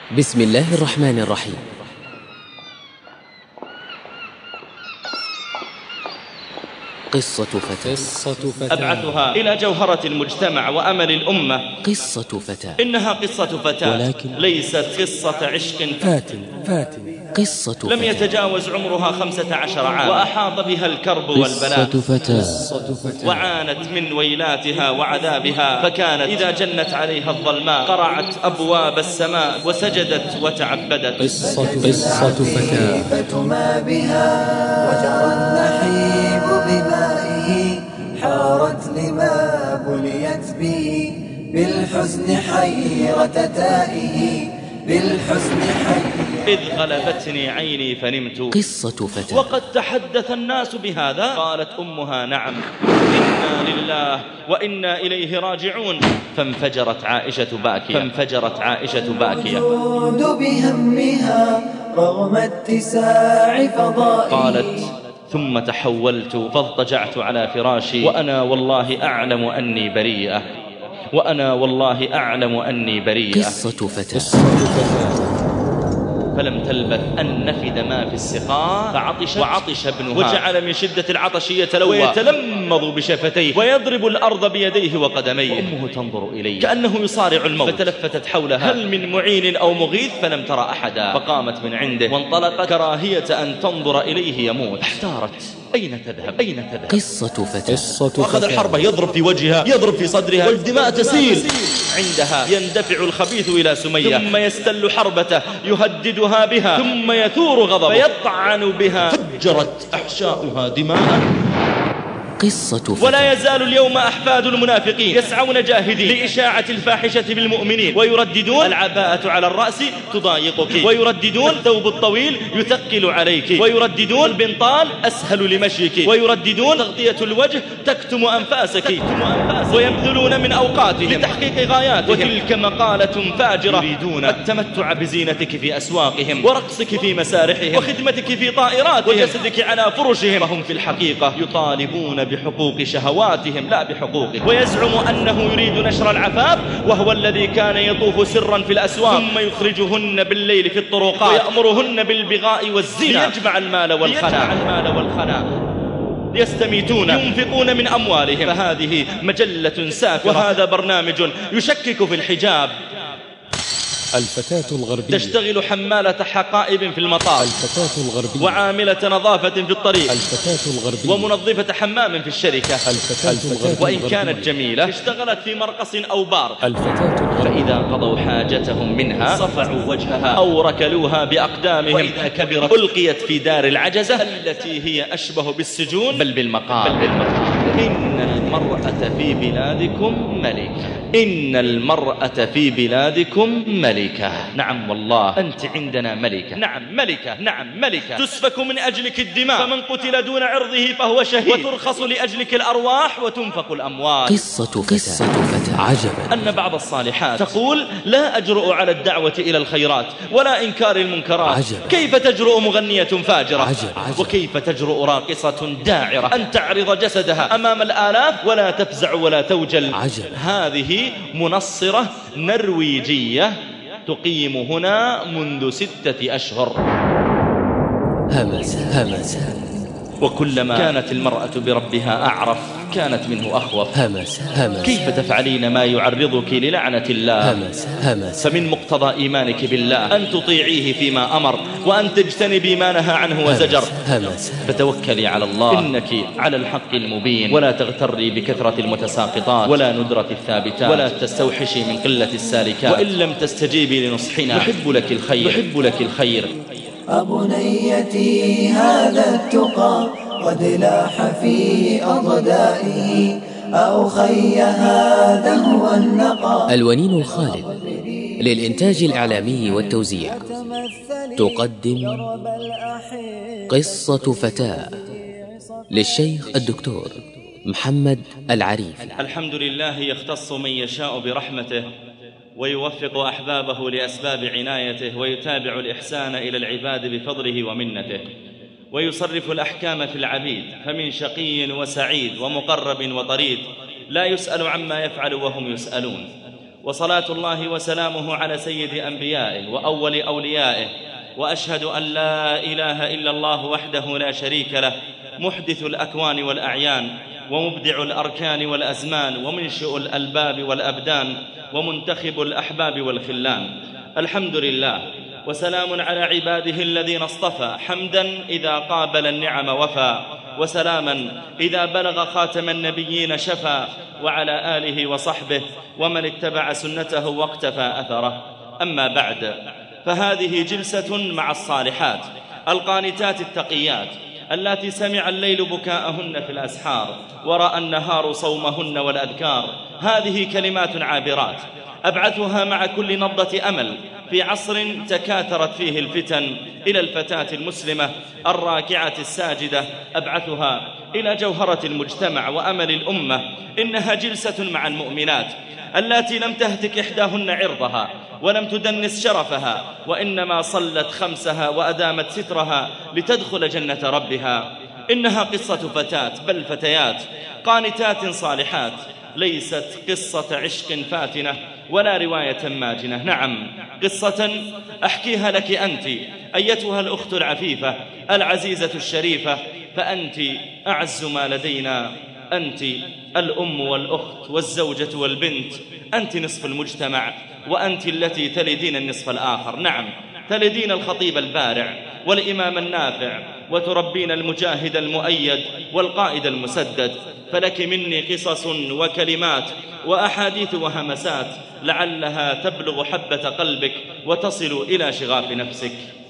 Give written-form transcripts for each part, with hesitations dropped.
بسم الله الرحمن الرحيم. قصة فتاة. أبعثها إلى جوهرة المجتمع وأمل الأمة. قصة فتاة. إنها قصة فتاة، ولكن ليست قصة عشق فاتن. قصة لم فتاة. يتجاوز عمرها 15 عام، وأحاط بها الكرب والبلاء. قصة فتاة. وعانت من ويلاتها وعذابها، فكانت إذا جنت عليها الظلماء قرعت أبواب السماء وسجدت وتعبدت. قصة فتاة. ما بها وجرى النحيب بمائه، حارت لما بليت به بالحزن حيرة تائه، بالحزن حيرة. إذ غلبتني عيني فنمت. قصة فتاة. وقد تحدث الناس بهذا. قالت أمها: نعم، إنا لله وإنا إليه راجعون. فانفجرت عائشة باكية. بهمها رغم اتساع فضائه. قالت: ثم تحولت فاضطجعت على فراشي وأنا والله أعلم أني بريئة. قصة فتاة. فلم تلبث أن نفد ما في السقاء وعطش ابنها، وجعل من شدة العطش يتلوى ويتلمض بشفتيه ويضرب الأرض بيديه وقدميه، وأمه تنظر إليه كأنه يصارع الموت. فتلفتت حولها هل من معين أو مغيث، فلم ترى أحدا. فقامت من عنده وانطلقت كراهية أن تنظر إليه يموت. احتارت: أين تذهب؟ قصة فتاة. وأخذ الحربة يضرب في وجهها، يضرب في صدرها، والدماء تسيل. عندها يندفع الخبيث إلى سمية، ثم يستل حربته يهددها بها، ثم يثور غضبه فيطعن بها. فجرت أحشاؤها دماء. قصة فتاة. ولا يزال اليوم أحفاد المنافقين يسعون جاهدين لإشاعة الفاحشة بالمؤمنين، ويرددون: العباءة على الرأس تضايقك، ويرددون: الثوب الطويل يثقل عليك، ويرددون: البنطال أسهل لمشيك، ويرددون: تغطية الوجه تكتم أنفاسك، ويبذلون من أوقاتهم لتحقيق غاياتهم. وتلك مقالة فاجرة، يريدون التمتع بزينتك في أسواقهم، ورقصك في مسارحهم، وخدمتك في طائراتهم، وجسدك على فرشهم. وهم في الحقيقة يطالبون بحقوق شهواتهم لا بحقوقه. ويزعم أنه يريد نشر العفاف، وهو الذي كان يطوف سرا في الأسواق، ثم يخرجهن بالليل في الطرقات ويأمرهن بالبغاء والزنا ليجمع المال والخنا. يستميتون ينفقون من أموالهم. فهذه مجلة سافرة، وهذا برنامج يشكك في الحجاب. الفتاة الغربية تشتغل حمالة حقائب في المطار. الفتاة الغربية وعاملة نظافة في الطريق. الفتاة الغربية ومنظفة حمام في الشركة. الفتاة الغربية وإن كانت جميلة اشتغلت في مرقص أو بار. الفتاة الغربية فإذا قضوا حاجتهم منها صفعوا وجهها أو ركلوها بأقدامهم، وإذا كبرت ألقيت في دار العجزة التي هي أشبه بالسجون بل بالمقام. إن المرأة في بلادكم ملكة. نعم والله أنت عندنا ملكة. نعم ملكة. تسفك من أجلك الدماء، فمن قتل دون عرضه فهو شهيد، وترخص لأجلك الأرواح وتنفق الأموال. قصة فتاة. عجبا أن بعض الصالحات تقول: لا أجرؤ على الدعوة إلى الخيرات ولا إنكار المنكرات. عجب. كيف تجرؤ مغنية فاجرة؟ عجب. وكيف تجرؤ راقصة داعرة أن تعرض جسدها أمام الآلاف ولا تفزع ولا توجل؟ عجب. هذه منصرة نرويجية تقيم هنا منذ 6 أشهر. همس. وكلما كانت المرأة بربها أعرف كانت منه أخوف. همس. كيف تفعلين ما يعرضك للعنة الله؟ همس. فمن مقتضى إيمانك بالله أن تطيعيه فيما أمر، وأن تجتنبي ما نهى عنه وزجر. همس. فتوكلي على الله، إنك على الحق المبين. ولا تغتري بكثرة المتساقطات ولا ندرة الثابتات، ولا تستوحشي من قلة السالكات. وإن لم تستجيبي لنصحنا نحب لك الخير. أبنيتي هذا التقى قد لاح في أضدائه، أو خي هذا هو النقى. الونين الخالد للإنتاج الإعلامي والتوزيع تقدم قصة فتاة للشيخ الدكتور محمد العريفي. الحمد لله يختص من يشاء برحمته، ويوفق أحبابه لأسباب عنايته، ويتابع الإحسان إلى العباد بفضله ومنته، ويصرف الأحكام في العبيد، فمن شقي وسعيد ومقرب وطريد لا يسأل عما يفعل وهم يسألون. وصلاة الله وسلامه على سيد أنبيائه وأول أوليائه، وأشهد أن لا إله إلا الله وحده لا شريك له، محدث الأكوان والأعيان، ومبدع الأركان والأزمان، ومنشئ الألباب والأبدان، ومنتخب الأحباب والخلان. الحمد لله، وسلام على عباده الذين اصطفى، حمدا إذا قابل النعم وفى، وسلاما إذا بلغ خاتم النبيين شفى، وعلى آله وصحبه ومن اتبع سنته واقتفى أثره. أما بعد، فهذه جلسة مع الصالحات القانتات التقيات اللاتي سمع الليل بكاءهن في الأسحار، ورأى النهار صومهن والأذكار. هذه كلمات عابرات أبعثها مع كل نبضة أمل في عصر تكاثرت فيه الفتن إلى الفتاة المسلمة الراكعة الساجدة، أبعثها إلى جوهرة المجتمع وأمل الأمة. إنها جلسة مع المؤمنات اللاتي لم تهتك إحداهن عرضها ولم تدنس شرفها، وإنما صلت خمسها وأدامت سترها لتدخل جنة ربها. إنها قصة فتاة، بل فتيات قانتات صالحات، ليست قصة عشق فاتنة ولا رواية ماجنة. نعم، قصة أحكيها لك أنت أيتها الأخت العفيفة العزيزة الشريفة، فأنت أعز ما لدينا، أنت الأم والأخت والزوجة والبنت، أنت نصف المجتمع، وأنت التي تلدين النصف الآخر. نعم، تلدين الخطيب البارع والإمام النافع، وتربين المجاهد المؤيد والقائد المسدد. فلك مني قصص وكلمات وأحاديث وهمسات لعلها تبلغ حبة قلبك وتصل إلى شغاف نفسك.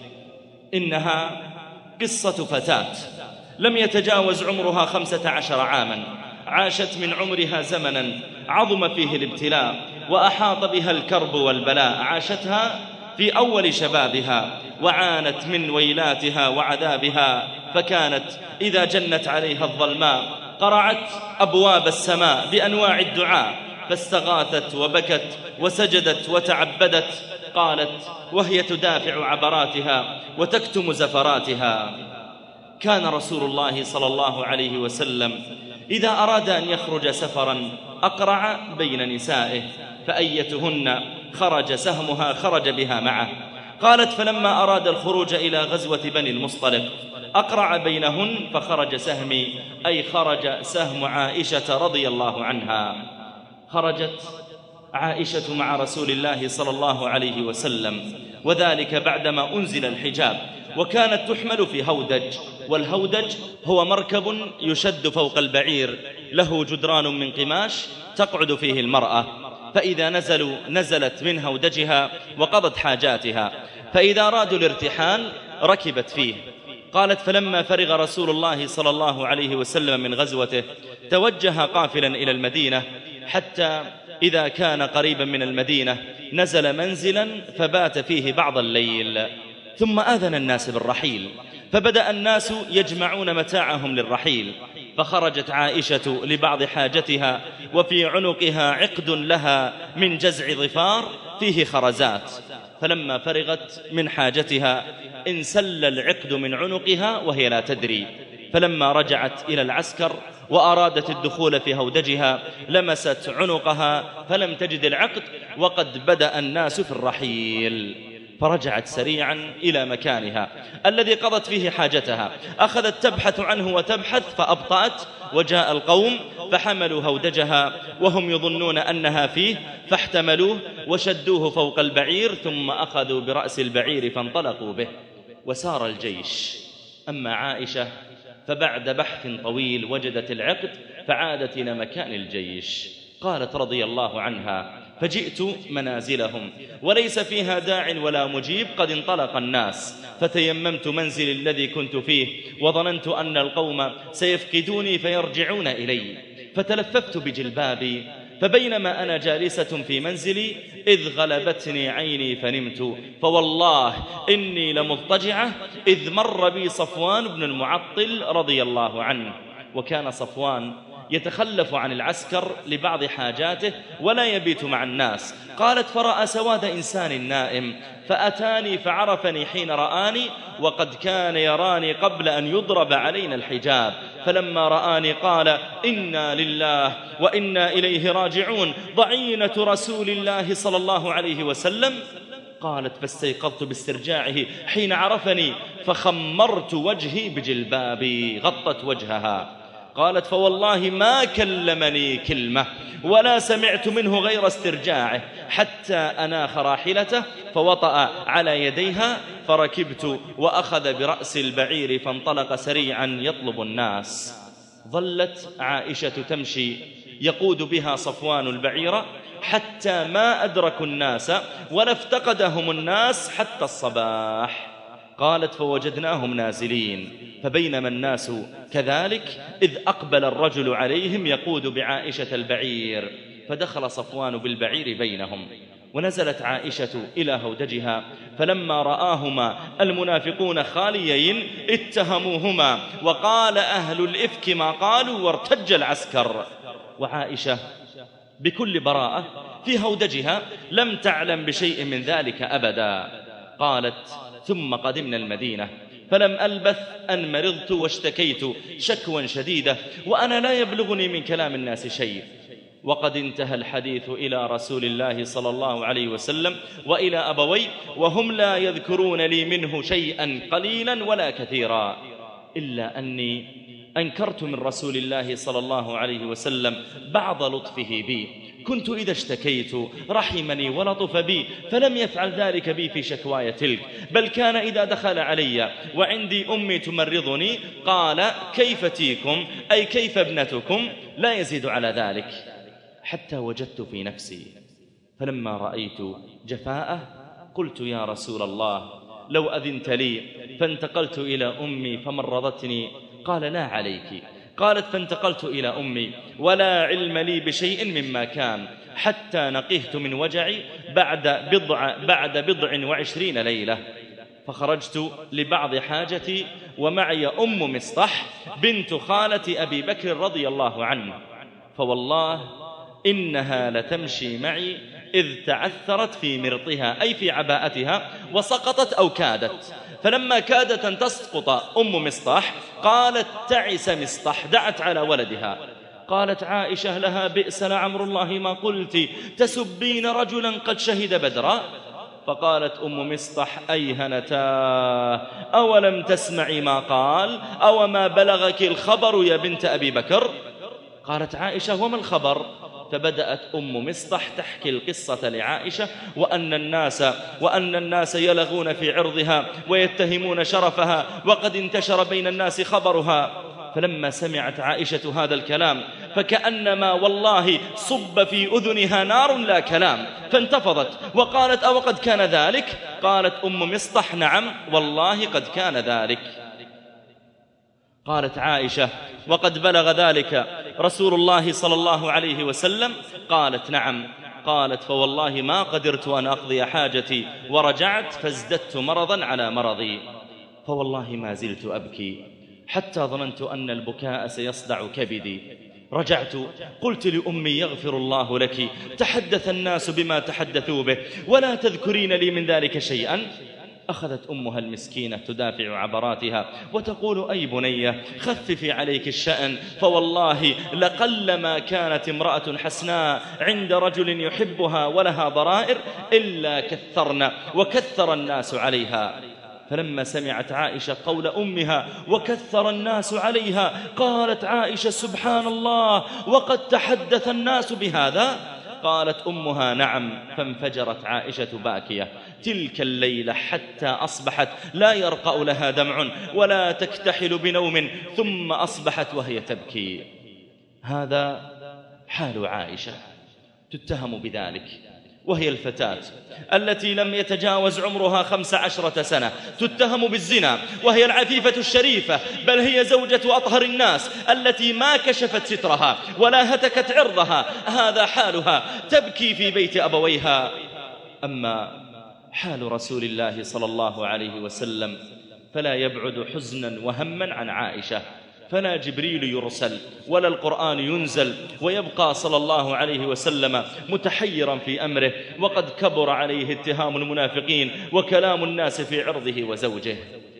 إنها قصة فتاة لم يتجاوز عمرها 15 عاما، عاشت من عمرها زمنا عظم فيه الابتلاء وأحاط بها الكرب والبلاء، عاشتها في أول شبابها وعانت من ويلاتها وعذابها، فكانت إذا جنت عليها الظلماء قرعت أبواب السماء بأنواع الدعاء، فاستغاثت وبكت وسجدت وتعبدت. قالت وهي تدافع عبراتها وتكتم زفراتها: كان رسول الله صلى الله عليه وسلم إذا أراد أن يخرج سفرا أقرع بين نسائه، فأيتهن خرج سهمها خرج بها معه. قالت فلما أراد الخروج إلى غزوة بني المصطلق أقرع بينهن فخرج سهمي، أي خرج سهم عائشة رضي الله عنها. خرجت عائشة مع رسول الله صلى الله عليه وسلم، وذلك بعدما أنزل الحجاب، وكانت تحمل في هودج، والهودج هو مركب يشد فوق البعير له جدران من قماش تقعد فيه المرأة، فإذا نزلت من هودجها وقضت حاجاتها، فإذا أرادوا الارتحال ركبت فيه. قالت فلما فرغ رسول الله صلى الله عليه وسلم من غزوته توجه قافلا إلى المدينة، حتى إذا كان قريبا من المدينة نزل منزلا فبات فيه بعض الليل، ثم آذن الناس بالرحيل، فبدأ الناس يجمعون متاعهم للرحيل، فخرجت عائشة لبعض حاجتها وفي عنقها عقد لها من جزع ظفار فيه خرزات، فلما فرغت من حاجتها انسل العقد من عنقها وهي لا تدري، فلما رجعت إلى العسكر وأرادت الدخول في هودجها لمست عنقها فلم تجد العقد وقد بدأ الناس في الرحيل، فرجعت سريعا إلى مكانها الذي قضت فيه حاجتها، أخذت تبحث عنه وتبحث فأبطأت، وجاء القوم فحملوا هودجها وهم يظنون أنها فيه، فاحتملوه وشدوه فوق البعير، ثم أخذوا برأس البعير فانطلقوا به وسار الجيش. أما عائشة فبعد بحث طويل وجدت العقد فعادت إلى مكان الجيش. قالت رضي الله عنها فجئت منازلهم وليس فيها داع ولا مجيب، قد انطلق الناس، فتيممت منزلي الذي كنت فيه وظننت أن القوم سيفقدوني فيرجعون إلي، فتلففت بجلبابي، فبينما أنا جالسة في منزلي إذ غلبتني عيني فنمت، فوالله إني لمضطجعة إذ مر بي صفوان بن المعطل رضي الله عنه. وكان صفوان يتخلف عن العسكر لبعض حاجاته ولا يبيت مع الناس. قالت فرأى سواد إنسان نائم فأتاني فعرفني حين رآني وقد كان يراني قبل أن يضرب علينا الحجاب، فلما رآني قال إنا لله وإنا إليه راجعون ضعينة رسول الله صلى الله عليه وسلم. قالت فاستيقظت باسترجاعه حين عرفني فخمرت وجهي بجلبابي، غطت وجهها. قالت فوالله ما كلمني كلمة ولا سمعت منه غير استرجاعه حتى أناخ راحلته فوطأ على يديها فركبت وأخذ برأس البعير فانطلق سريعا يطلب الناس. ظلت عائشة تمشي يقود بها صفوان البعير حتى ما أدركوا الناس ولا افتقدهم الناس حتى الصباح. قالت فوجدناهم نازلين فبينما الناس كذلك إذ أقبل الرجل عليهم يقود بعائشة البعير، فدخل صفوان بالبعير بينهم، ونزلت عائشة إلى هودجها فلما رآهما المنافقون خاليين اتهموهما وقال أهل الإفك ما قالوا وارتج العسكر. وعائشة بكل براءة في هودجها لم تعلم بشيء من ذلك أبدا. قالت ثم قدمنا المدينة فلم ألبث أن مرضت واشتكيت شكوى شديدة وأنا لا يبلغني من كلام الناس شيء، وقد انتهى الحديث إلى رسول الله صلى الله عليه وسلم وإلى أبوي وهم لا يذكرون لي منه شيئا قليلا ولا كثيرا، إلا أني أنكرت من رسول الله صلى الله عليه وسلم بعض لطفه بي، كنت إذا اشتكيت رحمني ولطف بي فلم يفعل ذلك بي في شكواي تلك، بل كان إذا دخل علي وعندي أمي تمرضني قال كيف تيكم أي كيف ابنتكم، لا يزيد على ذلك، حتى وجدت في نفسي فلما رأيت جفاءه قلت يا رسول الله لو أذنت لي فانتقلت إلى أمي فمرضتني، قال لا عليك. قالت فانتقلت إلى أمي ولا علم لي بشيء مما كان حتى نقهت من وجعي بعد بضع وعشرين ليلة، فخرجت لبعض حاجتي ومعي أم مصطح بنت خالة أبي بكر رضي الله عنه، فوالله إنها لتمشي معي إذ تعثرت في مرطها أي في عباءتها وسقطت أو كادت، فلما كادت أن تسقط أم مصطح قالت تعس مصطح، دعت على ولدها. قالت عائشة لها بئس لعمر الله ما قلت تسبين رجلا قد شهد بدرا، فقالت أم مصطح أيهنتاه أولم تسمعي ما قال أو ما بلغك الخبر يا بنت أبي بكر؟ قالت عائشة وما الخبر؟ فبدأت أم مصطح تحكي القصة لعائشة وأن الناس يلغون في عرضها ويتهمون شرفها وقد انتشر بين الناس خبرها. فلما سمعت عائشة هذا الكلام فكأنما والله صب في أذنها نار لا كلام، فانتفضت وقالت أو قد كان ذلك؟ قالت أم مصطح نعم والله قد كان ذلك. قالت عائشة وقد بلغ ذلك رسول الله صلى الله عليه وسلم؟ قالت نعم. قالت فوالله ما قدرت أن أقضي حاجتي ورجعت فازددت مرضا على مرضي، فوالله ما زلت أبكي حتى ظننت أن البكاء سيصدع كبدي. رجعت قلت لأمي يغفر الله لك، تحدث الناس بما تحدثوا به ولا تذكرين لي من ذلك شيئا. أخذت أمها المسكينة تدافع عبراتها وتقول أي بنية خففي عليك الشأن، فوالله لقلما كانت امرأة حسناء عند رجل يحبها ولها ضرائر إلا كثرنا وكثر الناس عليها. فلما سمعت عائشة قول أمها وكثر الناس عليها قالت عائشة سبحان الله وقد تحدث الناس بهذا؟ قالت أمها نعم. فانفجرت عائشة باكية تلك الليلة حتى أصبحت لا يرقأ لها دمع ولا تكتحل بنوم، ثم أصبحت وهي تبكي. هذا حال عائشة تتهم بذلك، وهي الفتاة التي لم يتجاوز عمرها 15 سنة تتهم بالزنا، وهي العفيفة الشريفة بل هي زوجة أطهر الناس التي ما كشفت سترها ولا هتكت عرضها. هذا حالها تبكي في بيت أبويها. أما حال رسول الله صلى الله عليه وسلم فلا يبعد حزنا وهما عن عائشة، فلا جبريل يرسل ولا القرآن ينزل، ويبقى صلى الله عليه وسلم متحيرا في أمره، وقد كبر عليه اتهام المنافقين وكلام الناس في عرضه وزوجه.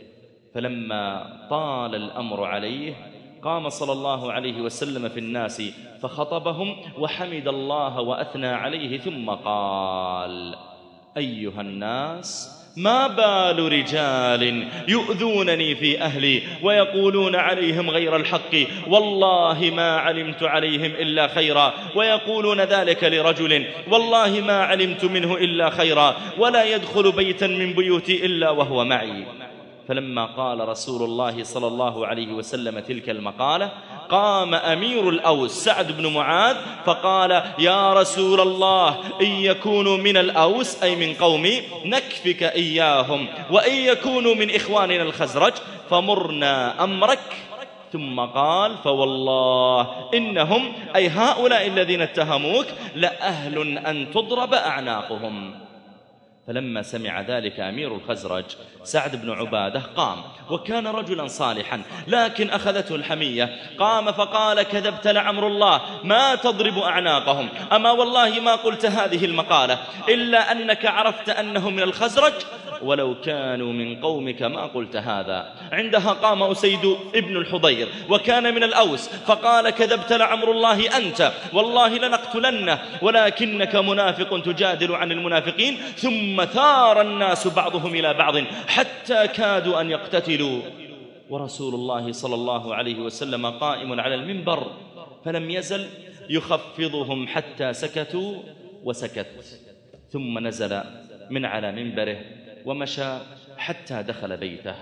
فلما طال الأمر عليه قام صلى الله عليه وسلم في الناس فخطبهم وحمد الله وأثنى عليه، ثم قال: أيها الناس، ما بال رجال يؤذونني في أهلي ويقولون عليهم غير الحق، والله ما علمت عليهم إلا خيرا، ويقولون ذلك لرجل والله ما علمت منه إلا خيرا، ولا يدخل بيتا من بيوتي إلا وهو معي. فلما قال رسول الله صلى الله عليه وسلم تلك المقالة قام أمير الأوس سعد بن معاذ فقال: يا رسول الله، إن يكونوا من الأوس أي من قومي نكفك إياهم، وإن يكونوا من إخواننا الخزرج فمرنا أمرك. ثم قال: فوالله إنهم أي هؤلاء الذين اتهموك لأهل أن تضرب أعناقهم. فلما سمع ذلك أمير الخزرج سعد بن عبادة قام، وكان رجلا صالحا لكن أخذته الحمية، قام فقال: كذبت لعمر الله، ما تضرب أعناقهم، أما والله ما قلت هذه المقالة إلا أنك عرفت أنهم من الخزرج، ولو كانوا من قومك ما قلت هذا. عندها قام أسيد ابن الحضير وكان من الأوس فقال: كذبت لعمر الله أنت، والله لنقتلنه، ولكنك منافق تجادل عن المنافقين. ثم ثار الناس بعضهم إلى بعض حتى كادوا أن يقتتلوا، ورسول الله صلى الله عليه وسلم قائم على المنبر فلم يزل يخفضهم حتى سكتوا وسكت، ثم نزل من على منبره ومشى حتى دخل بيته،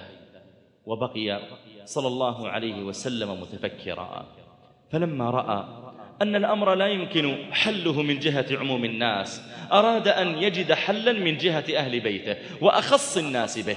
وبقي صلى الله عليه وسلم متفكرا. فلما رأى أن الأمر لا يمكن حله من جهة عموم الناس أراد أن يجد حلا من جهة أهل بيته وأخص الناس به،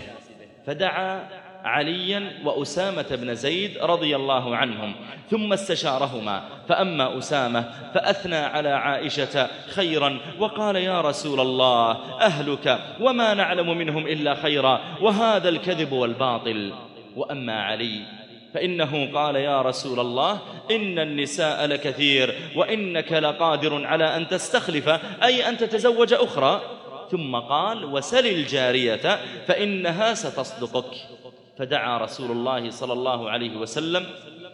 فدعا عليا وأسامة بن زيد رضي الله عنهم، ثم استشارهما. فأما أسامة فأثنى على عائشة خيرا وقال: يا رسول الله، أهلك وما نعلم منهم إلا خيرا، وهذا الكذب والباطل. وأما علي فإنه قال: يا رسول الله، إن النساء لكثير، وإنك لقادر على أن تستخلف أي أن تتزوج أخرى. ثم قال: وسل الجارية فإنها ستصدقك. فدعا رسول الله صلى الله عليه وسلم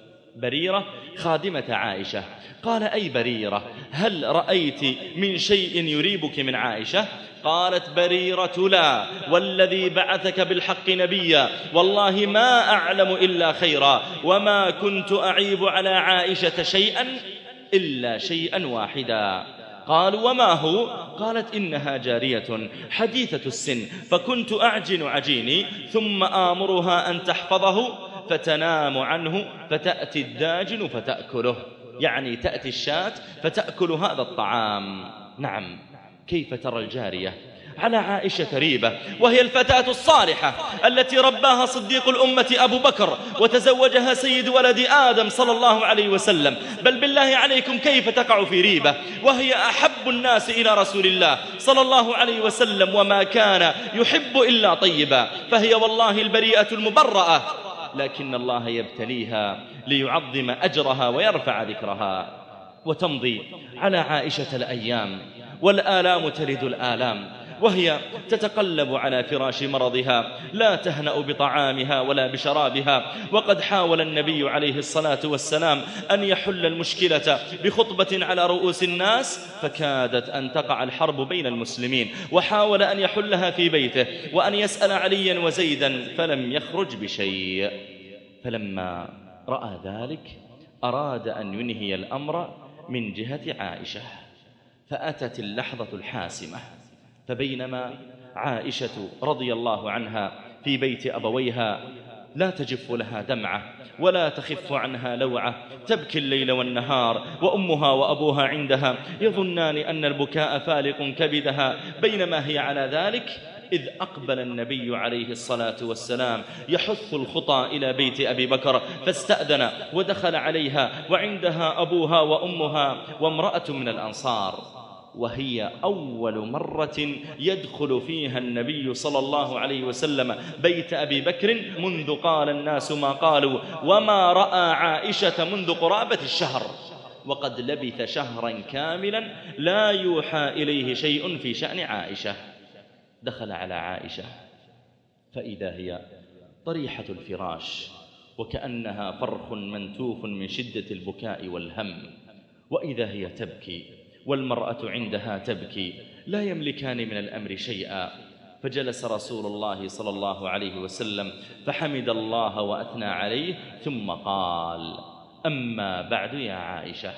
بريرة خادمة عائشة، قال: أي بريرة، هل رأيت من شيء يريبك من عائشة؟ قالت بريرة: لا، والذي بعثك بالحق نبيا، والله ما أعلم إلا خيرا، وما كنت أعيب على عائشة شيئا إلا شيئا واحدا. قالوا: وما هو؟ قالت: إنها جارية حديثة السن، فكنت أعجن عجيني ثم آمرها أن تحفظه فتنام عنه، فتأتي الداجن فتأكله، يعني تأتي الشاة فتأكل هذا الطعام. نعم، كيف ترى الجارية على عائشة ريبة، وهي الفتاة الصالحة التي رباها صديق الأمة أبو بكر وتزوجها سيد ولد آدم صلى الله عليه وسلم. بل بالله عليكم كيف تقع في ريبة وهي أحب الناس إلى رسول الله صلى الله عليه وسلم، وما كان يحب إلا طيبا، فهي والله البريئة المبرأة، لكن الله يبتليها ليعظم أجرها ويرفع ذكرها. وتمضي على عائشة الأيام والآلام تلد الآلام، وهي تتقلب على فراش مرضها، لا تهنأ بطعامها ولا بشرابها. وقد حاول النبي عليه الصلاة والسلام أن يحل المشكلة بخطبة على رؤوس الناس، فكادت أن تقع الحرب بين المسلمين، وحاول أن يحلها في بيته وأن يسأل عليا وزيدا، فلم يخرج بشيء. فلما رأى ذلك أراد أن ينهي الأمر من جهة عائشة، فأتت اللحظة الحاسمة. فبينما عائشة رضي الله عنها في بيت أبويها لا تجف لها دمعة ولا تخف عنها لوعة، تبكي الليل والنهار، وأمها وأبوها عندها يظنان أن البكاء فالق كبدها. بينما هي على ذلك إذ أقبل النبي عليه الصلاة والسلام يحث الخطى إلى بيت أبي بكر، فاستأذن ودخل عليها، وعندها أبوها وأمها وامرأة من الأنصار. وهي أول مرة يدخل فيها النبي صلى الله عليه وسلم بيت أبي بكر منذ قال الناس ما قالوا، وما رأى عائشة منذ قرابة الشهر، وقد لبث شهرا كاملا لا يوحى إليه شيء في شأن عائشة. دخل على عائشة فإذا هي طريحة الفراش، وكأنها فرخ منتوف من شدة البكاء والهم، وإذا هي تبكي والمرأة عندها تبكي، لا يملكان من الأمر شيئا. فجلس رسول الله صلى الله عليه وسلم فحمد الله وأثنى عليه، ثم قال: أما بعد يا عائشة،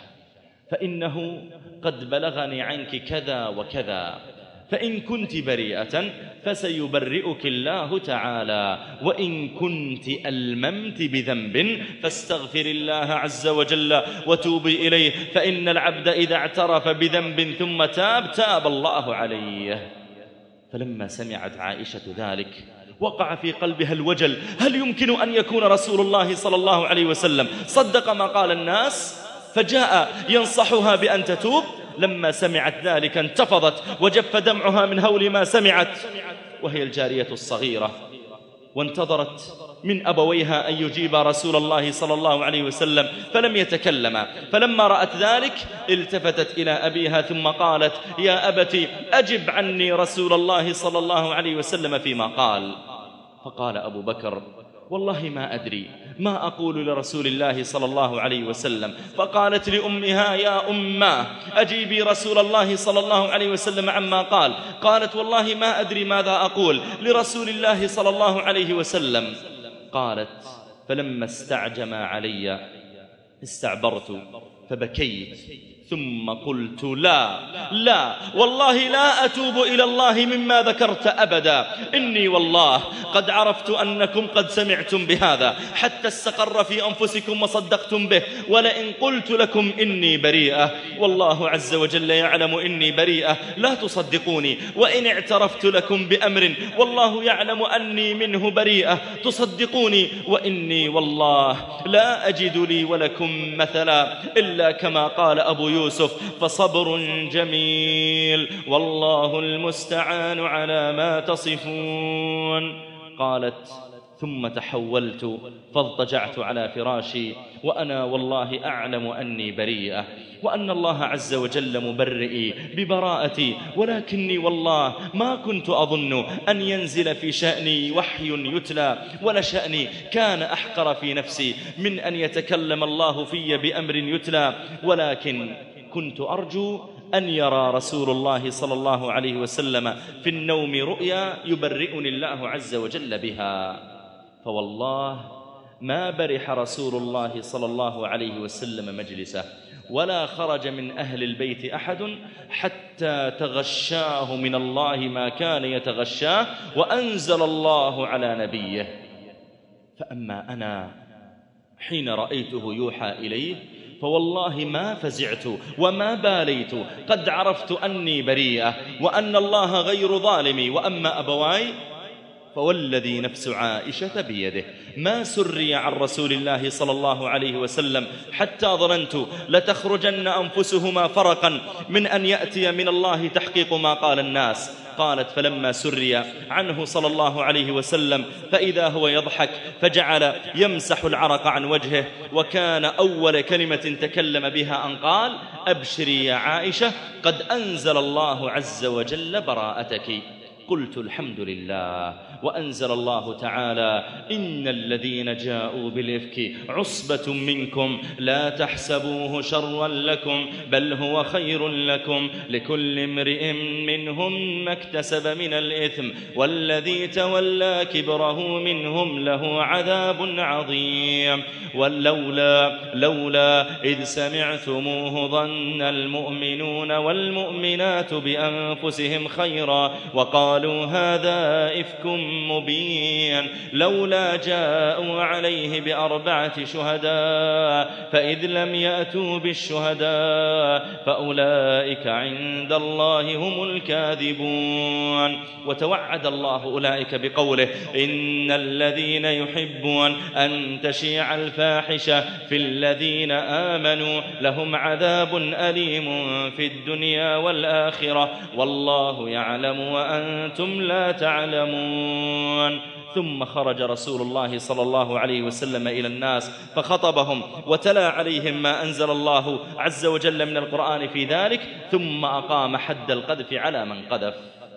فإنه قد بلغني عنك كذا وكذا، فإن كنت بريئة فسيبرئك الله تعالى، وإن كنت ألممت بذنب فاستغفر الله عز وجل وتوبي إليه، فإن العبد إذا اعترف بذنب ثم تاب الله عليه. فلما سمعت عائشة ذلك وقع في قلبها الوجل، هل يمكن أن يكون رسول الله صلى الله عليه وسلم صدق ما قال الناس؟ فجاء ينصحها بأن تتوب. لما سمعت ذلك انتفضت وجف دمعها من هول ما سمعت، وهي الجارية الصغيرة، وانتظرت من أبويها أن يجيب رسول الله صلى الله عليه وسلم فلم يتكلم. فلما رأت ذلك التفتت إلى أبيها ثم قالت: يا أبتي أجب عني رسول الله صلى الله عليه وسلم فيما قال. فقال أبو بكر: والله ما أدري ما أقول لرسول الله صلى الله عليه وسلم. فقالت لأمها: يا أماه أجيبي رسول الله صلى الله عليه وسلم عما قال. قالت: والله ما أدري ماذا أقول لرسول الله صلى الله عليه وسلم. قالت: فلما استعجم علي استعبرت فبكيت، ثم قلت: لا والله لا أتوب إلى الله مما ذكرت أبدا، إني والله قد عرفت أنكم قد سمعتم بهذا حتى استقر في أنفسكم وصدقتم به، ولئن قلت لكم إني بريئة والله عز وجل يعلم إني بريئة لا تصدقوني، وإن اعترفت لكم بأمر والله يعلم أني منه بريئة تصدقوني، وإني والله لا أجد لي ولكم مثلا إلا كما قال أبو يوسف: فصبر جميل والله المستعان على ما تصفون. قالت: ثم تحولت فاضطجعت على فراشي وأنا والله أعلم أني بريئة، وأن الله عز وجل مبرئي ببراءتي، ولكني والله ما كنت أظن أن ينزل في شأني وحي يتلى، ولا شأني كان أحقر في نفسي من أن يتكلم الله في بأمر يتلى، ولكن كنت أرجو أن يرى رسول الله صلى الله عليه وسلم في النوم رؤيا يبرئني الله عز وجل بها. فوالله ما برح رسول الله صلى الله عليه وسلم مجلسه، ولا خرج من أهل البيت أحد حتى تغشاه من الله ما كان يتغشاه، وأنزل الله على نبيه. فأما أنا حين رأيته يوحى إليه فوالله ما فزعت وما باليت، قد عرفت أني بريئة وأن الله غير ظالمي. وأما أبواي فوالذي نفس عائشة بيده ما سري عن رسول الله صلى الله عليه وسلم حتى ظننت لتخرجن أنفسهما فرقا من أن يأتي من الله تحقيق ما قال الناس. قالت: فلما سري عنه صلى الله عليه وسلم فإذا هو يضحك، فجعل يمسح العرق عن وجهه، وكان أول كلمة تكلم بها أن قال: أبشري يا عائشة قد أنزل الله عز وجل براءتك. قلت: الحمد لله. وأنزل الله تعالى: إن الذين جاءوا بالإفك عصبة منكم لا تحسبوه شرا لكم بل هو خير لكم، لكل امرئ منهم ما اكتسب من الإثم، والذي تولى كبره منهم له عذاب عظيم. لولا إذ سمعتموه ظن المؤمنون والمؤمنات بأنفسهم خيرا، وقال وقالوا هذا إفك مبين لولا جاءوا عليه ب4 شهداء فإذ لم يأتوا بالشهداء فأولئك عند الله هم الكاذبون. وتوعد الله أولئك بقوله إن الذين يحبون أن تشيع الفاحشة في الذين آمنوا لهم عذاب أليم في الدنيا والآخرة والله يعلم وأنتم لا تعلمون. ثم خرج رسول الله صلى الله عليه وسلم إلى الناس فخطبهم وتلا عليهم ما أنزل الله عز وجل من القرآن في ذلك، ثم أقام حد القذف على من قذف.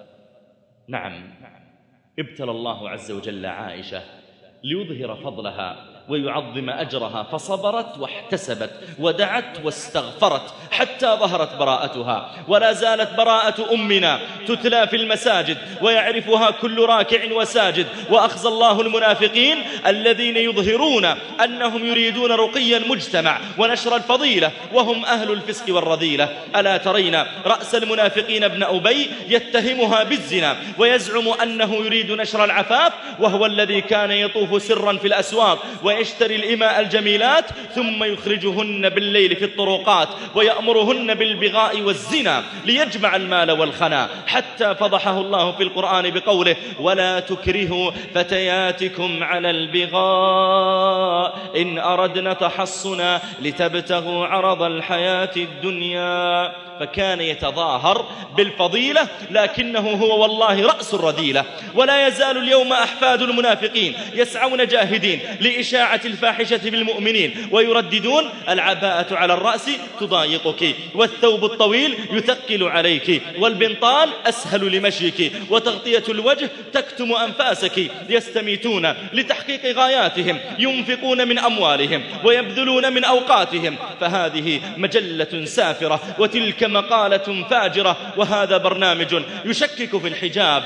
نعم، ابتلى الله عز وجل عائشة ليظهر فضلها ويعظم أجرها، فصبرت واحتسبت ودعت واستغفرت حتى ظهرت براءتها. ولا زالت براءة أمنا تتلى في المساجد ويعرفها كل راكع وساجد. وأخزى الله المنافقين الذين يظهرون أنهم يريدون رقي المجتمع ونشر الفضيلة وهم أهل الفسق والرذيلة. ألا ترين رأس المنافقين ابن أبي يتهمها بالزنا ويزعم أنه يريد نشر العفاف، وهو الذي كان يطوف سرا في الأسواق ويشتري الإماء الجميلات ثم يخرجهن بالليل في الطرقات ويأمرهن بالبغاء والزنا ليجمع المال والخنا، حتى فضحه الله في القرآن بقوله ولا تكرهوا فتياتكم على البغاء إن أردنا تحصنا لتبتغوا عرض الحياة الدنيا. فكان يتظاهر بالفضيلة لكنه هو والله رأس الرذيلة. ولا يزال اليوم أحفاد المنافقين يسعون جاهدين لإشاعة الفاحشة بالمؤمنين ويرددون العباءة على الرأس تضايقك والثوب الطويل يثقل عليك والبنطال أسهل لمشيك وتغطية الوجه تكتم أنفاسك. يستميتون لتحقيق غاياتهم، ينفقون من أموالهم ويبذلون من أوقاتهم. فهذه مجلة سافرة وتلك مقالة فاجرة، وهذا برنامج يشكك في الحجاب.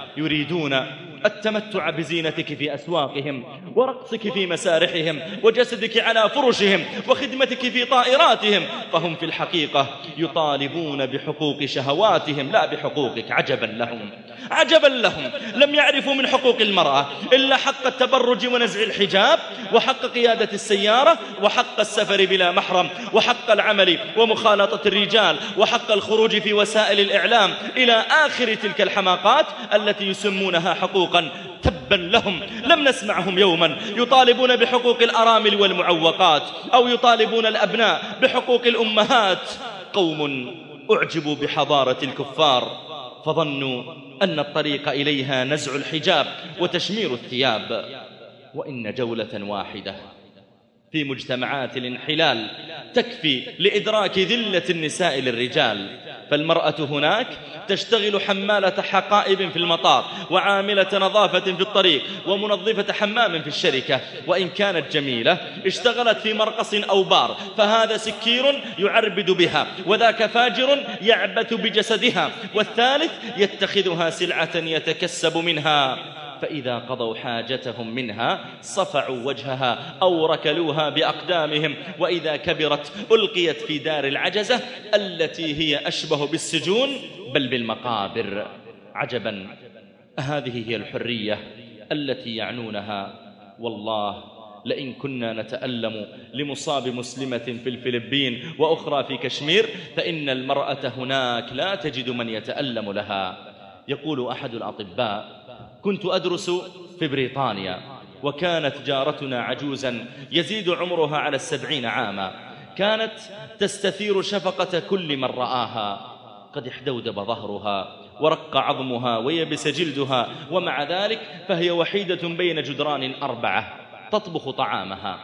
يريدون التمتع بزينتك في أسواقهم ورقصك في مسارحهم وجسدك على فرشهم وخدمتك في طائراتهم، فهم في الحقيقة يطالبون بحقوق شهواتهم لا بحقوقك. عجبا لهم، عجبا لهم، لم يعرفوا من حقوق المرأة إلا حق التبرج ونزع الحجاب وحق قيادة السيارة وحق السفر بلا محرم وحق العمل ومخالطة الرجال وحق الخروج في وسائل الإعلام إلى آخر تلك الحماقات التي يسمونها حقوقا. تبا لهم، لم نسمعهم يوما يطالبون بحقوق الأرامل والمعوقات أو يطالبون الأبناء بحقوق الأمهات. قوم أعجبوا بحضارة الكفار فظنوا أن الطريق إليها نزع الحجاب وتشمير الثياب. وإن جولة واحدة في مجتمعات الانحلال تكفي لإدراك ذلة النساء للرجال. فالمرأة هناك تشتغل حمالة حقائب في المطار وعاملة نظافة في الطريق ومنظفة حمام في الشركة، وإن كانت جميلة اشتغلت في مرقص أو بار، فهذا سكير يعربد بها وذاك فاجر يعبث بجسدها، والثالث يتخذها سلعة يتكسب منها. فإذا قضوا حاجتهم منها صفعوا وجهها أو ركلوها بأقدامهم، وإذا كبرت ألقيت في دار العجزة التي هي أشبه بالسجون بل بالمقابر. عجبا، هذه هي الحرية التي يعنونها؟ والله لئن كنا نتألم لمصاب مسلمة في الفلبين وأخرى في كشمير فإن المرأة هناك لا تجد من يتألم لها. يقول أحد الأطباء كنت أدرس في بريطانيا وكانت جارتنا عجوزا يزيد عمرها على 70 عاما، كانت تستثير شفقة كل من رآها، قد احدودب ظهرها ورق عظمها ويبس جلدها، ومع ذلك فهي وحيدة بين جدران 4، تطبخ طعامها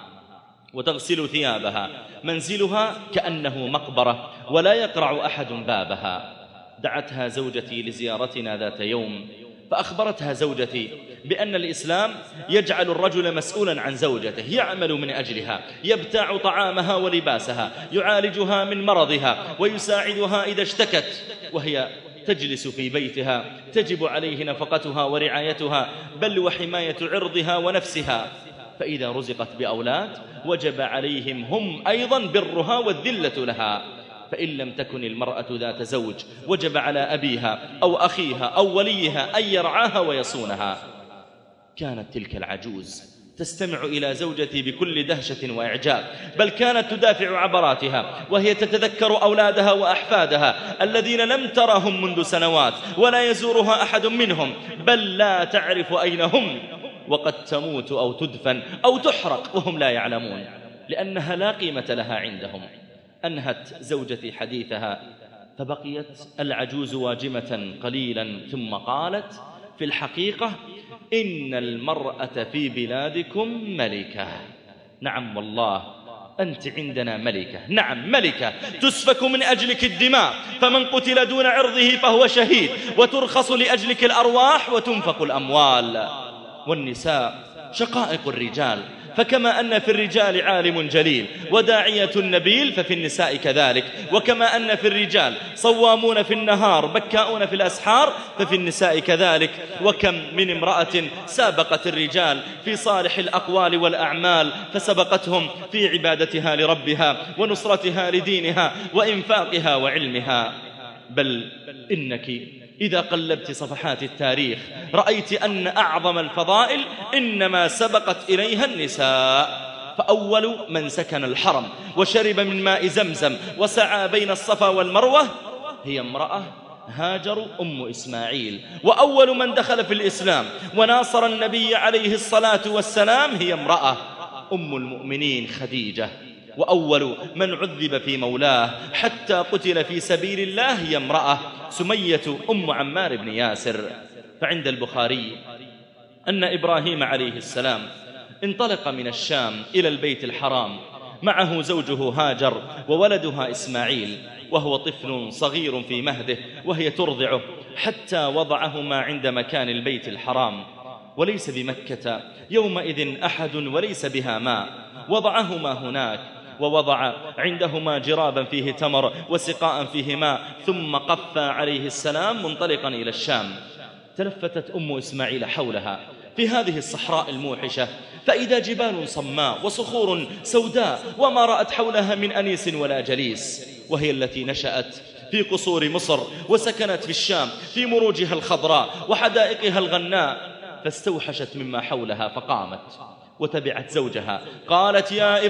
وتغسل ثيابها، منزلها كأنه مقبرة ولا يقرع أحد بابها. دعتها زوجتي لزيارتنا ذات يوم فأخبرتها زوجتي بأن الإسلام يجعل الرجل مسؤولا عن زوجته، يعمل من أجلها، يبتاع طعامها ولباسها، يعالجها من مرضها ويساعدها إذا اشتكت، وهي تجلس في بيتها تجب عليه نفقتها ورعايتها بل وحماية عرضها ونفسها. فإذا رزقت بأولاد وجب عليهم هم أيضا برها والذلة لها. فإن لم تكن المرأة ذات زوج وجب على أبيها أو أخيها أو وليها أن يرعاها ويصونها. كانت تلك العجوز تستمع إلى زوجتي بكل دهشة وإعجاب، بل كانت تدافع عبراتها وهي تتذكر أولادها وأحفادها الذين لم ترهم منذ سنوات ولا يزورها أحد منهم، بل لا تعرف أين هم، وقد تموت أو تدفن أو تحرق وهم لا يعلمون، لأنها لا قيمة لها عندهم. أنهت زوجتي حديثها فبقيت العجوز واجمة قليلا، ثم قالت: في الحقيقة إن المرأة في بلادكم ملكة. نعم والله أنت عندنا ملكة، نعم ملكة، تسفك من أجلك الدماء، فمن قتل دون عرضه فهو شهيد، وترخص لأجلك الأرواح وتنفق الأموال. والنساء شقائق الرجال، فكما أن في الرجال عالم جليل وداعية نبيل ففي النساء كذلك، وكما أن في الرجال صوامون في النهار بكاؤون في الأسحار ففي النساء كذلك. وكم من امرأة سابقت الرجال في صالح الأقوال والأعمال فسبقتهم في عبادتها لربها ونصرتها لدينها وإنفاقها وعلمها. بل إنك إذا قلبت صفحات التاريخ رأيت أن أعظم الفضائل إنما سبقت إليها النساء. فأول من سكن الحرم وشرب من ماء زمزم وسعى بين الصفا والمروة هي امرأة هاجر أم إسماعيل، وأول من دخل في الإسلام وناصر النبي عليه الصلاة والسلام هي امرأة أم المؤمنين خديجة، وأول من عذب في مولاه حتى قتل في سبيل الله هي امرأة سمية أم عمار بن ياسر. فعند البخاري أن إبراهيم عليه السلام انطلق من الشام إلى البيت الحرام معه زوجه هاجر وولدها إسماعيل، وهو طفل صغير في مهده وهي ترضعه، حتى وضعهما عند مكان البيت الحرام، وليس بمكة يومئذ أحد وليس بها ماء، وضعهما هناك، ووضع عندهما جرابا فيه تمر وسقاء فيه ماء، ثم قفى عليه السلام منطلقا إلى الشام. تلفتت أم إسماعيل حولها في هذه الصحراء الموحشة، فإذا جبال صماء وصخور سوداء وما رأت حولها من أنيس ولا جليس، وهي التي نشأت في قصور مصر وسكنت في الشام في مروجها الخضراء وحدائقها الغناء، فاستوحشت مما حولها فقامت وتبعت زوجها. قالت: يا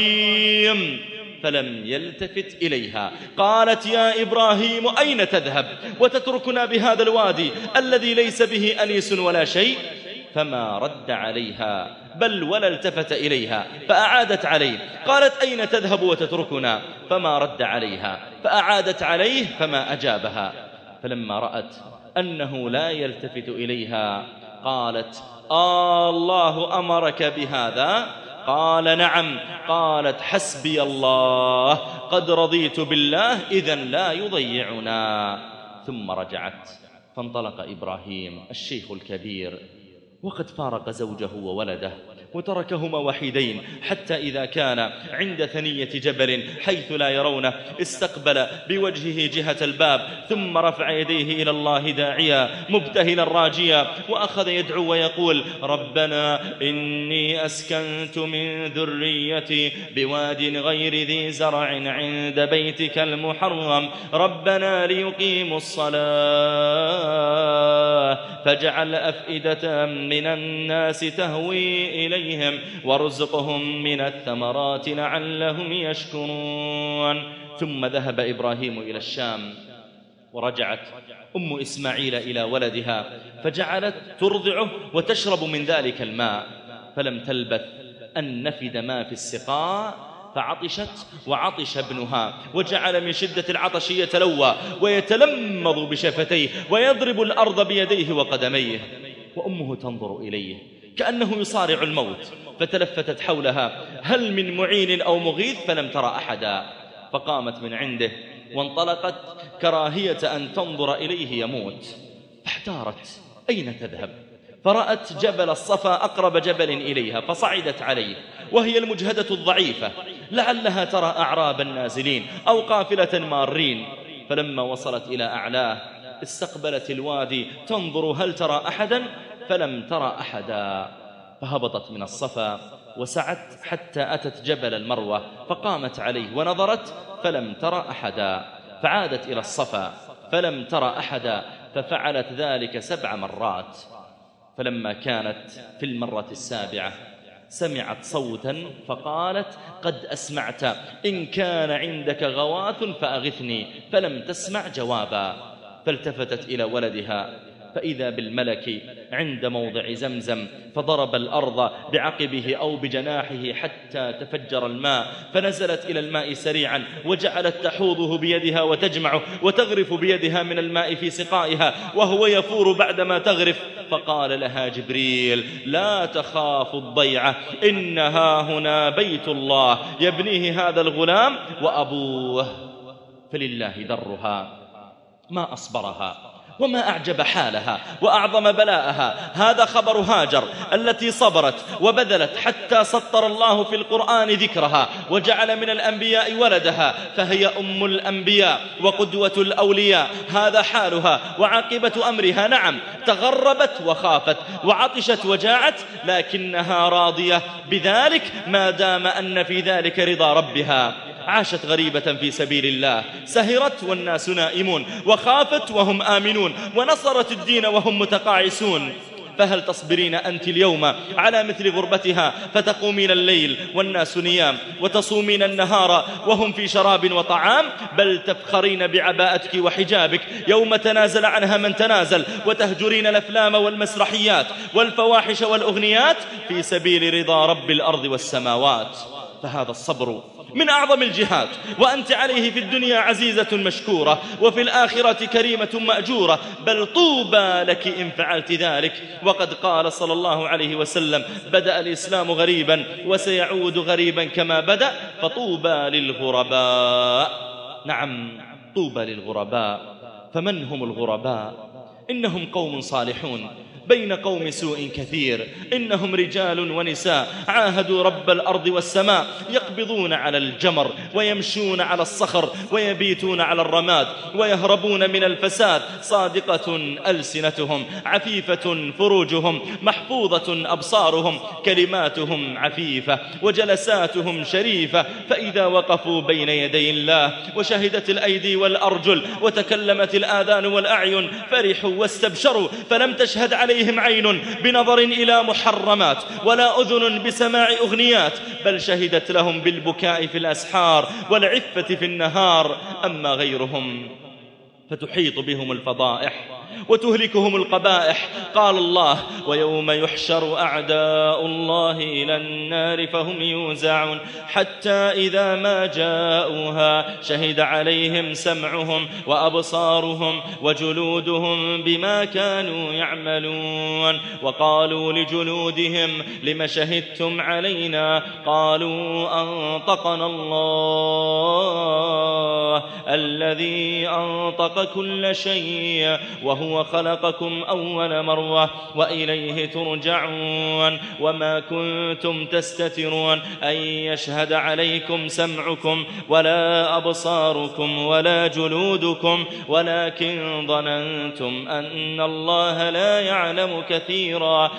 إبراهيم، فلم يلتفت إليها. قالت: يا إبراهيم، أين تذهب وتتركنا بهذا الوادي الذي ليس به أنيس ولا شيء؟ فما رد عليها بل ولا التفت إليها، فأعادت عليه. قالت: أين تذهب وتتركنا؟ فما رد عليها، فأعادت عليه فما أجابها. فلما رأت أنه لا يلتفت إليها قالت: الله أمرك بهذا؟ قال: نعم. قالت: حسبي الله، قد رضيت بالله، إذن لا يضيعنا. ثم رجعت، فانطلق إبراهيم الشيخ الكبير وقد فارق زوجه وولده وتركهما وحيدين، حتى إذا كان عند ثنية جبل حيث لا يرونه استقبل بوجهه جهة الباب، ثم رفع يديه إلى الله داعيا مبتهلا راجيا، وأخذ يدعو ويقول: ربنا إني أسكنت من ذريتي بواد غير ذي زرع عند بيتك المحرم، ربنا ليقيموا الصلاة فاجعل أفئدة من الناس تهوي إليهم وارزقهم من الثمرات لعلهم يشكرون. ثم ذهب إبراهيم إلى الشام، ورجعت أم إسماعيل إلى ولدها فجعلت ترضعه وتشرب من ذلك الماء، فلم تلبث أن نفد ما في السقاء فعطشت وعطش ابنها، وجعل من شدة العطش يتلوى ويتلمض بشفتيه ويضرب الأرض بيديه وقدميه، وأمه تنظر إليه كأنه يصارع الموت، فتلفتت حولها: هل من معين أو مغيث؟ فلم ترى أحدا، فقامت من عنده وانطلقت كراهية أن تنظر إليه يموت، فاحتارت أين تذهب، فرأت جبل الصفا أقرب جبل إليها فصعدت عليه، وهي المجهدة الضعيفة لعلها ترى أعرابا نازلين أو قافلة مارين. فلما وصلت إلى أعلاه استقبلت الوادي تنظر هل ترى أحدا، فلم ترى أحدا، فهبطت من الصفا وسعت حتى أتت جبل المروة، فقامت عليه ونظرت فلم ترى أحدا، فعادت إلى الصفا فلم ترى أحدا، ففعلت ذلك 7 مرات. فلما كانت في المرة السابعة سمعت صوتا فقالت: قد أسمعت، إن كان عندك غواث فأغثني، فلم تسمع جوابا. فالتفتت إلى ولدها فإذا بالملك عند موضع زمزم، فضرب الأرض بعقبه أو بجناحه حتى تفجر الماء، فنزلت إلى الماء سريعا وجعلت تحوضه بيدها وتجمعه وتغرف بيدها من الماء في سقائها وهو يفور بعدما تغرف. فقال لها جبريل: لا تخاف الضيعة، إنها هنا بيت الله يبنيه هذا الغلام وأبوه. فلله درها، ما أصبرها وما أعجب حالها وأعظم بلاءها. هذا خبر هاجر التي صبرت وبذلت حتى سطر الله في القرآن ذكرها وجعل من الأنبياء ولدها، فهي أم الأنبياء وقدوة الأولياء. هذا حالها وعاقبة أمرها. نعم، تغربت وخافت وعطشت وجاعت، لكنها راضية بذلك ما دام أن في ذلك رضا ربها. عاشت غريبة في سبيل الله، سهرت والناس نائمون، وخافت وهم آمنون، ونصرت الدين وهم متقاعسون. فهل تصبرين أنت اليوم على مثل غربتها، فتقومين الليل والناس نيام، وتصومين النهار وهم في شراب وطعام؟ بل تفخرين بعباءتك وحجابك يوم تنازل عنها من تنازل، وتهجرين الأفلام والمسرحيات والفواحش والأغنيات في سبيل رضا رب الأرض والسماوات. فهذا الصبر من أعظم الجهاد، وأنت عليه في الدنيا عزيزة مشكورة، وفي الآخرة كريمة مأجورة. بل طوبى لك إن فعلت ذلك. وقد قال صلى الله عليه وسلم: بدأ الإسلام غريبا وسيعود غريبا كما بدأ، فطوبى للغرباء. نعم، طوبى للغرباء. فمن هم الغرباء؟ إنهم قوم صالحون بين قوم سوء كثير، إنهم رجال ونساء عاهدوا رب الأرض والسماء، يقبضون على الجمر ويمشون على الصخر ويبيتون على الرماد ويهربون من الفساد. صادقة ألسنتهم، عفيفة فروجهم، محفوظة أبصارهم، كلماتهم عفيفة وجلساتهم شريفة. فإذا وقفوا بين يدي الله وشهدت الأيدي والأرجل وتكلمت الآذان والأعين فرحوا واستبشروا، فلم تشهد عليهم عين بنظر إلى محرمات ولا أذن بسماع أغنيات، بل شهدت لهم بالبكاء في الأسحار والعفة في النهار. أما غيرهم فتحيط بهم الفضائح وتهلكهم القبائح. قال الله: ويوم يحشر أعداء الله إلى النار فهم يوزعون حتى إذا ما جاءوها شهد عليهم سمعهم وأبصارهم وجلودهم بما كانوا يعملون. وقالوا لجلودهم: لم شهدتم علينا؟ قالوا: أنطقنا الله الذي أنطق كل شيء وهو خلقكم أول مرة وإليه ترجعون. وما كنتم تستترون أن يشهد عليكم سمعكم ولا أبصاركم ولا جلودكم، ولكن ظننتم أن الله لا يعلم كثيرا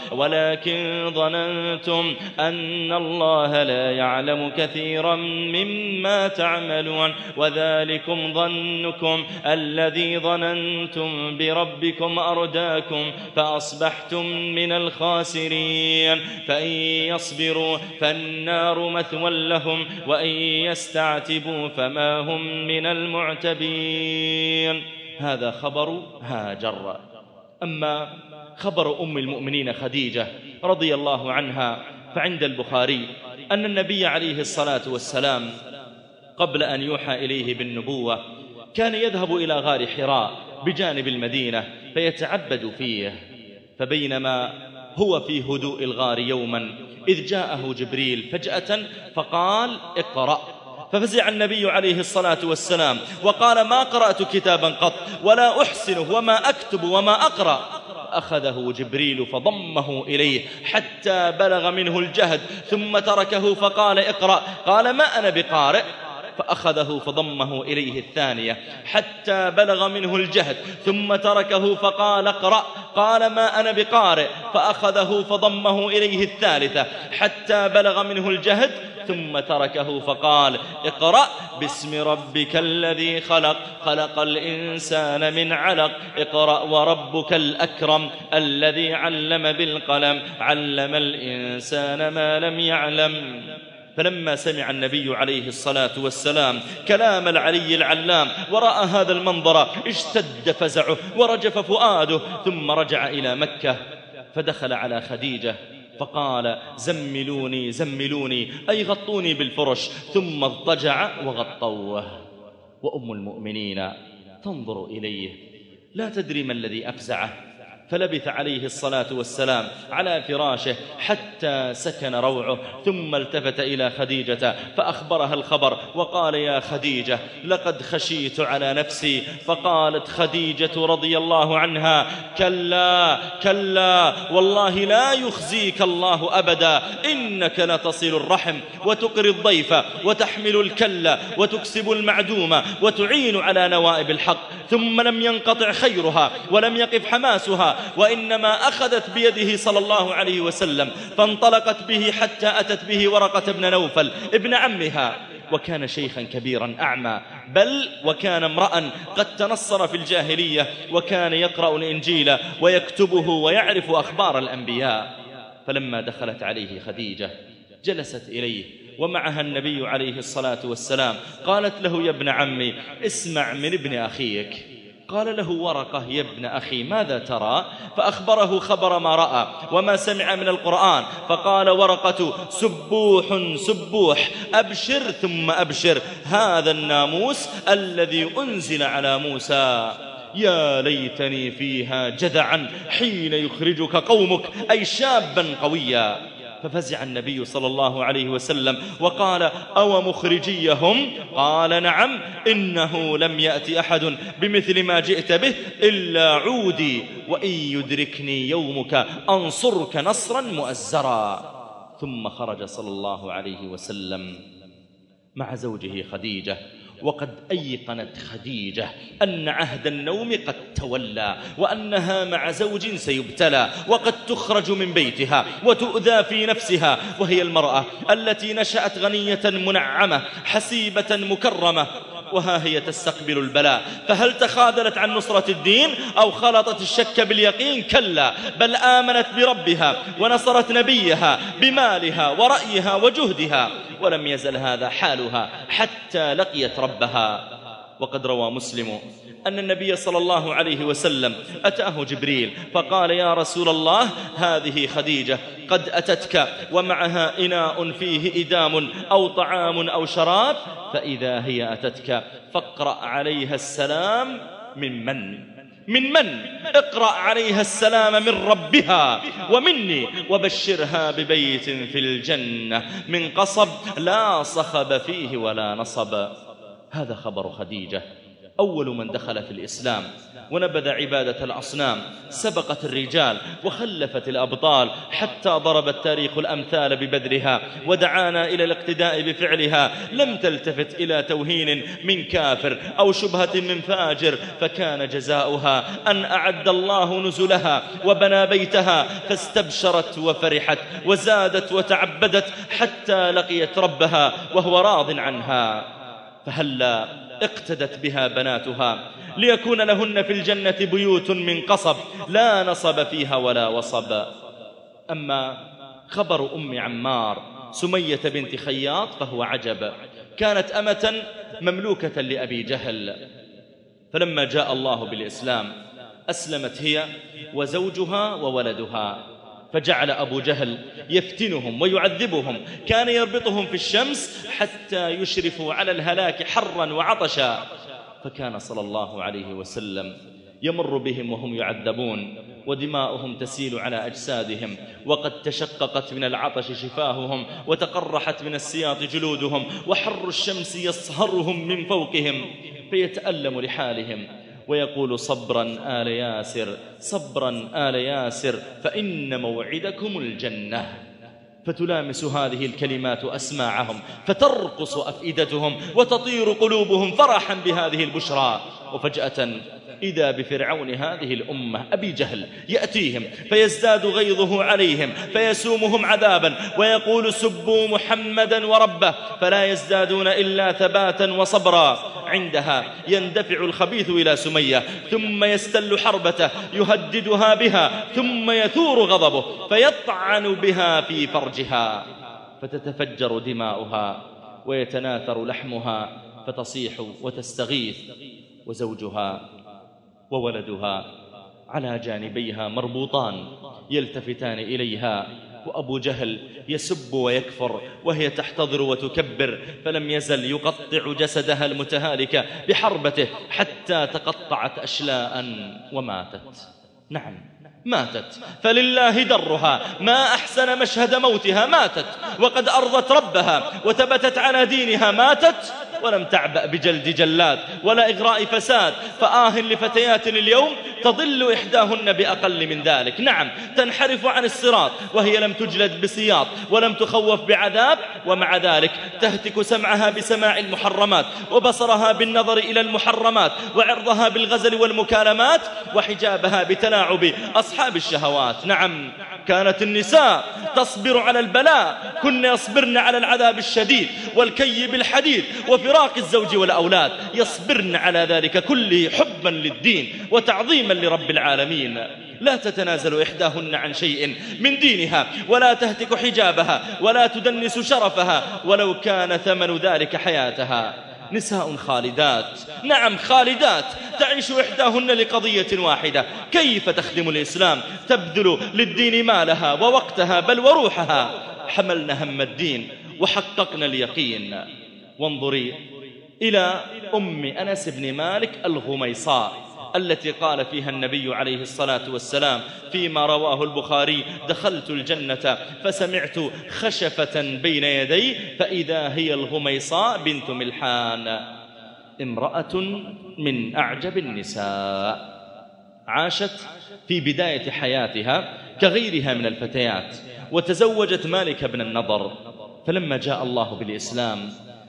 مما تعملون. وذلكم ظنكم الذي ظننتم بربكم أرداكم فأصبحتم من الخاسرين. فإن يصبروا فالنار مثوى لهم، وإن يستعتبوا فما هم من المعتبين. هذا خبر هاجر. أما خبر أم المؤمنين خديجة رضي الله عنها فعند البخاري أن النبي عليه الصلاة والسلام قبل أن يوحى إليه بالنبوة كان يذهب إلى غار حراء بجانب المدينة فيتعبد فيه. فبينما هو في هدوء الغار يوما إذ جاءه جبريل فجأة فقال: اقرأ. ففزع النبي عليه الصلاة والسلام وقال: ما قرأت كتابا قط ولا أحسنه وما أكتب وما أقرأ. أخذه جبريل فضمه إليه حتى بلغ منه الجهد، ثم تركه فقال: اقرأ. قال: ما أنا بقارئ. فأخذه فضمه إليه الثانية حتى بلغ منه الجهد، ثم تركه فقال اقرأ، قال ما أنا بقارئ، فأخذه فضمه إليه الثالثة حتى بلغ منه الجهد، ثم تركه فقال اقرأ باسم ربك الذي خلق، خلق الإنسان من علق، اقرأ وربك الأكرم الذي علم بالقلم، علم الإنسان ما لم يعلم. فلما سمع النبي عليه الصلاة والسلام كلام العلي العلام ورأى هذا المنظر اشتد فزعه ورجف فؤاده، ثم رجع إلى مكة فدخل على خديجة فقال زملوني زملوني، أي غطوني بالفرش، ثم اضطجع وغطوه. وأم المؤمنين تنظر إليه لا تدري ما الذي أفزعه، فلبث عليه الصلاة والسلام على فراشه حتى سكن روعه، ثم التفت إلى خديجة فأخبرها الخبر وقال يا خديجة لقد خشيت على نفسي. فقالت خديجة رضي الله عنها كلا كلا والله لا يخزيك الله أبدا، إنك لتصل الرحم وتقري الضيف وتحمل الكل وتكسب المعدوم وتعين على نوائب الحق. ثم لم ينقطع خيرها ولم يقف حماسها، وإنما أخذت بيده صلى الله عليه وسلم فانطلقت به حتى أتت به ورقة بن نوفل ابن عمها، وكان شيخا كبيرا أعمى، بل وكان امرأ قد تنصر في الجاهلية، وكان يقرأ الإنجيل ويكتبه ويعرف أخبار الأنبياء. فلما دخلت عليه خديجة جلست إليه ومعها النبي عليه الصلاة والسلام، قالت له يا ابن عمي اسمع من ابن أخيك. قال له ورقة يا ابن أخي ماذا ترى؟ فأخبره خبر ما رأى وما سمع من القرآن. فقال ورقة سبوح سبوح، أبشر ثم أبشر، هذا الناموس الذي أنزل على موسى، يا ليتني فيها جذعا حين يخرجك قومك، أي شابا قويا. ففزع النبي صلى الله عليه وسلم وقال أو مخرجيهم؟ قال نعم، إنه لم يأتي أحد بمثل ما جئت به إلا عودي، وإن يدركني يومك أنصرك نصرا مؤزرا. ثم خرج صلى الله عليه وسلم مع زوجه خديجة، وقد أيقنت خديجة أن عهد النوم قد تولى، وأنها مع زوج سيبتلى، وقد تخرج من بيتها وتؤذى في نفسها، وهي المرأة التي نشأت غنية منعمة حسيبة مكرمة، وها هي تستقبل البلاء. فهل تخاذلت عن نصرة الدين أو خلطت الشك باليقين؟ كلا، بل آمنت بربها ونصرت نبيها بمالها ورأيها وجهدها، ولم يزل هذا حالها حتى لقيت ربها. وقد روى مسلم أن النبي صلى الله عليه وسلم أتاه جبريل فقال يا رسول الله هذه خديجة قد أتتك ومعها إناء فيه إدام أو طعام أو شراب، فإذا هي أتتك فاقرأ عليها السلام من من؟ اقرأ عليها السلام من ربها ومني، وبشرها ببيت في الجنة من قصب لا صخب فيه ولا نصب. هذا خبر خديجة، أول من دخل في الإسلام ونبذ عبادة الأصنام، سبقت الرجال وخلفت الأبطال، حتى ضرب التاريخ الأمثال ببذلها ودعانا إلى الاقتداء بفعلها. لم تلتفت إلى توهين من كافر أو شبهة من فاجر، فكان جزاؤها أن أعد الله نزلها وبنى بيتها، فاستبشرت وفرحت وزادت وتعبدت حتى لقيت ربها وهو راض عنها. فهلا اقتدت بها بناتها ليكون لهن في الجنة بيوت من قصب لا نصب فيها ولا وصب. أما خبر أم عمار سمية بنت خياط فهو عجب. كانت أمة مملوكة لأبي جهل، فلما جاء الله بالإسلام أسلمت هي وزوجها وولدها، فجعل أبو جهل يفتنهم ويعذبهم، كان يربطهم في الشمس حتى يشرفوا على الهلاك حرا وعطشا. فكان صلى الله عليه وسلم يمر بهم وهم يعذبون ودماؤهم تسيل على أجسادهم، وقد تشققت من العطش شفاههم وتقرحت من السياط جلودهم، وحر الشمس يصهرهم من فوقهم، فيتألم لحالهم ويقول صبرا آل ياسر، صبرا آل ياسر، فإن موعدكم الجنة. فتلامس هذه الكلمات أسماعهم فترقص أفئدتهم وتطير قلوبهم فرحا بهذه البشرى. وفجأة إذا بفرعون هذه الأمة أبي جهل يأتيهم فيزداد غيظه عليهم فيسومهم عذابا ويقول سبوا محمدا وربه، فلا يزدادون إلا ثباتا وصبرا. عندها يندفع الخبيث إلى سمية ثم يستل حربته يهددها بها ثم يثور غضبه فيطعن بها في فرجها فتتفجر دماؤها ويتناثر لحمها فتصيح وتستغيث، وزوجها وولدها على جانبيها مربوطان يلتفتان إليها، وأبو جهل يسب ويكفر وهي تحتضر وتكبر، فلم يزل يقطع جسدها المتهالك بحربته حتى تقطعت أشلاء وماتت. نعم ماتت، فلله درها، ما أحسن مشهد موتها. ماتت وقد أرضت ربها وثبتت على دينها. ماتت ولم تعبأ بجلد جلاد ولا إغراء فساد. فآه لفتيات اليوم تضل إحداهن بأقل من ذلك. نعم تنحرف عن الصراط وهي لم تجلد بسياط ولم تخوف بعذاب، ومع ذلك تهتك سمعها بسماع المحرمات وبصرها بالنظر إلى المحرمات وعرضها بالغزل والمكالمات وحجابها بتلاعب أصحاب الشهوات. نعم كانت النساء تصبر على البلاء، كن يصبرن على العذاب الشديد والكي بالحديد وفراق الزوج والأولاد، يصبرن على ذلك كله حبا للدين وتعظيما لرب العالمين. لا تتنازل إحداهن عن شيء من دينها ولا تهتك حجابها ولا تدنس شرفها ولو كان ثمن ذلك حياتها. نساء خالدات، نعم خالدات، تعيش إحداهن لقضية واحدة: كيف تخدم الإسلام، تبذل للدين مالها ووقتها بل وروحها. حملنا هم الدين وحققنا اليقين. وانظري إلى أم أنس بن مالك الغميصاء التي قال فيها النبي عليه الصلاة والسلام فيما رواه البخاري: دخلت الجنة فسمعت خشفة بين يدي فإذا هي الغميصاء بنت ملحان، امرأة من أعجب النساء. عاشت في بداية حياتها كغيرها من الفتيات وتزوجت مالك بن النضر، فلما جاء الله بالإسلام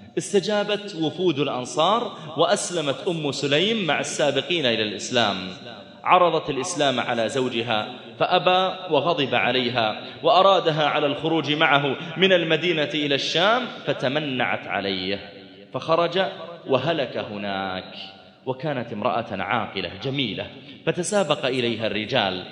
استجابت وفود الأنصار وأسلمت أم سليم مع السابقين إلى الإسلام. عرضت الإسلام على زوجها فأبى وغضب عليها وأرادها على الخروج معه من المدينة إلى الشام فتمنعت عليه فخرج وهلك هناك. وكانت امرأة عاقلة جميلة فتسابق إليها الرجال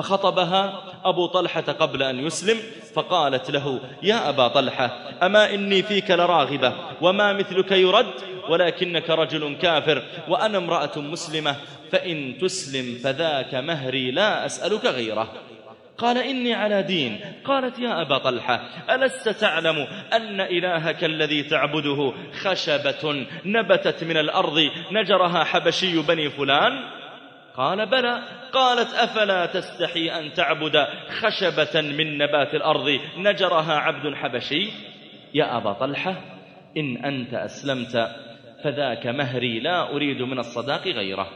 فخطبها أبو طلحة قبل أن يسلم فقالت له: يا أبا طلحة أما إني فيك لراغبة وما مثلك يرد، ولكنك رجل كافر وأنا امرأة مسلمة، فإن تسلم فذاك مهري لا أسألك غيره. قال: إني على دين. قالت: يا أبا طلحة ألست تعلم أن إلهك الذي تعبده خشبة نبتت من الأرض نجرها حبشي بني فلان؟ قال: بلى. قالت: أفلا تستحي أن تعبد خشبة من نبات الأرض نجرها عبد حبشي؟ يا أبا طلحة إن أنت أسلمت فذاك مهري لا أريد من الصداق غيره.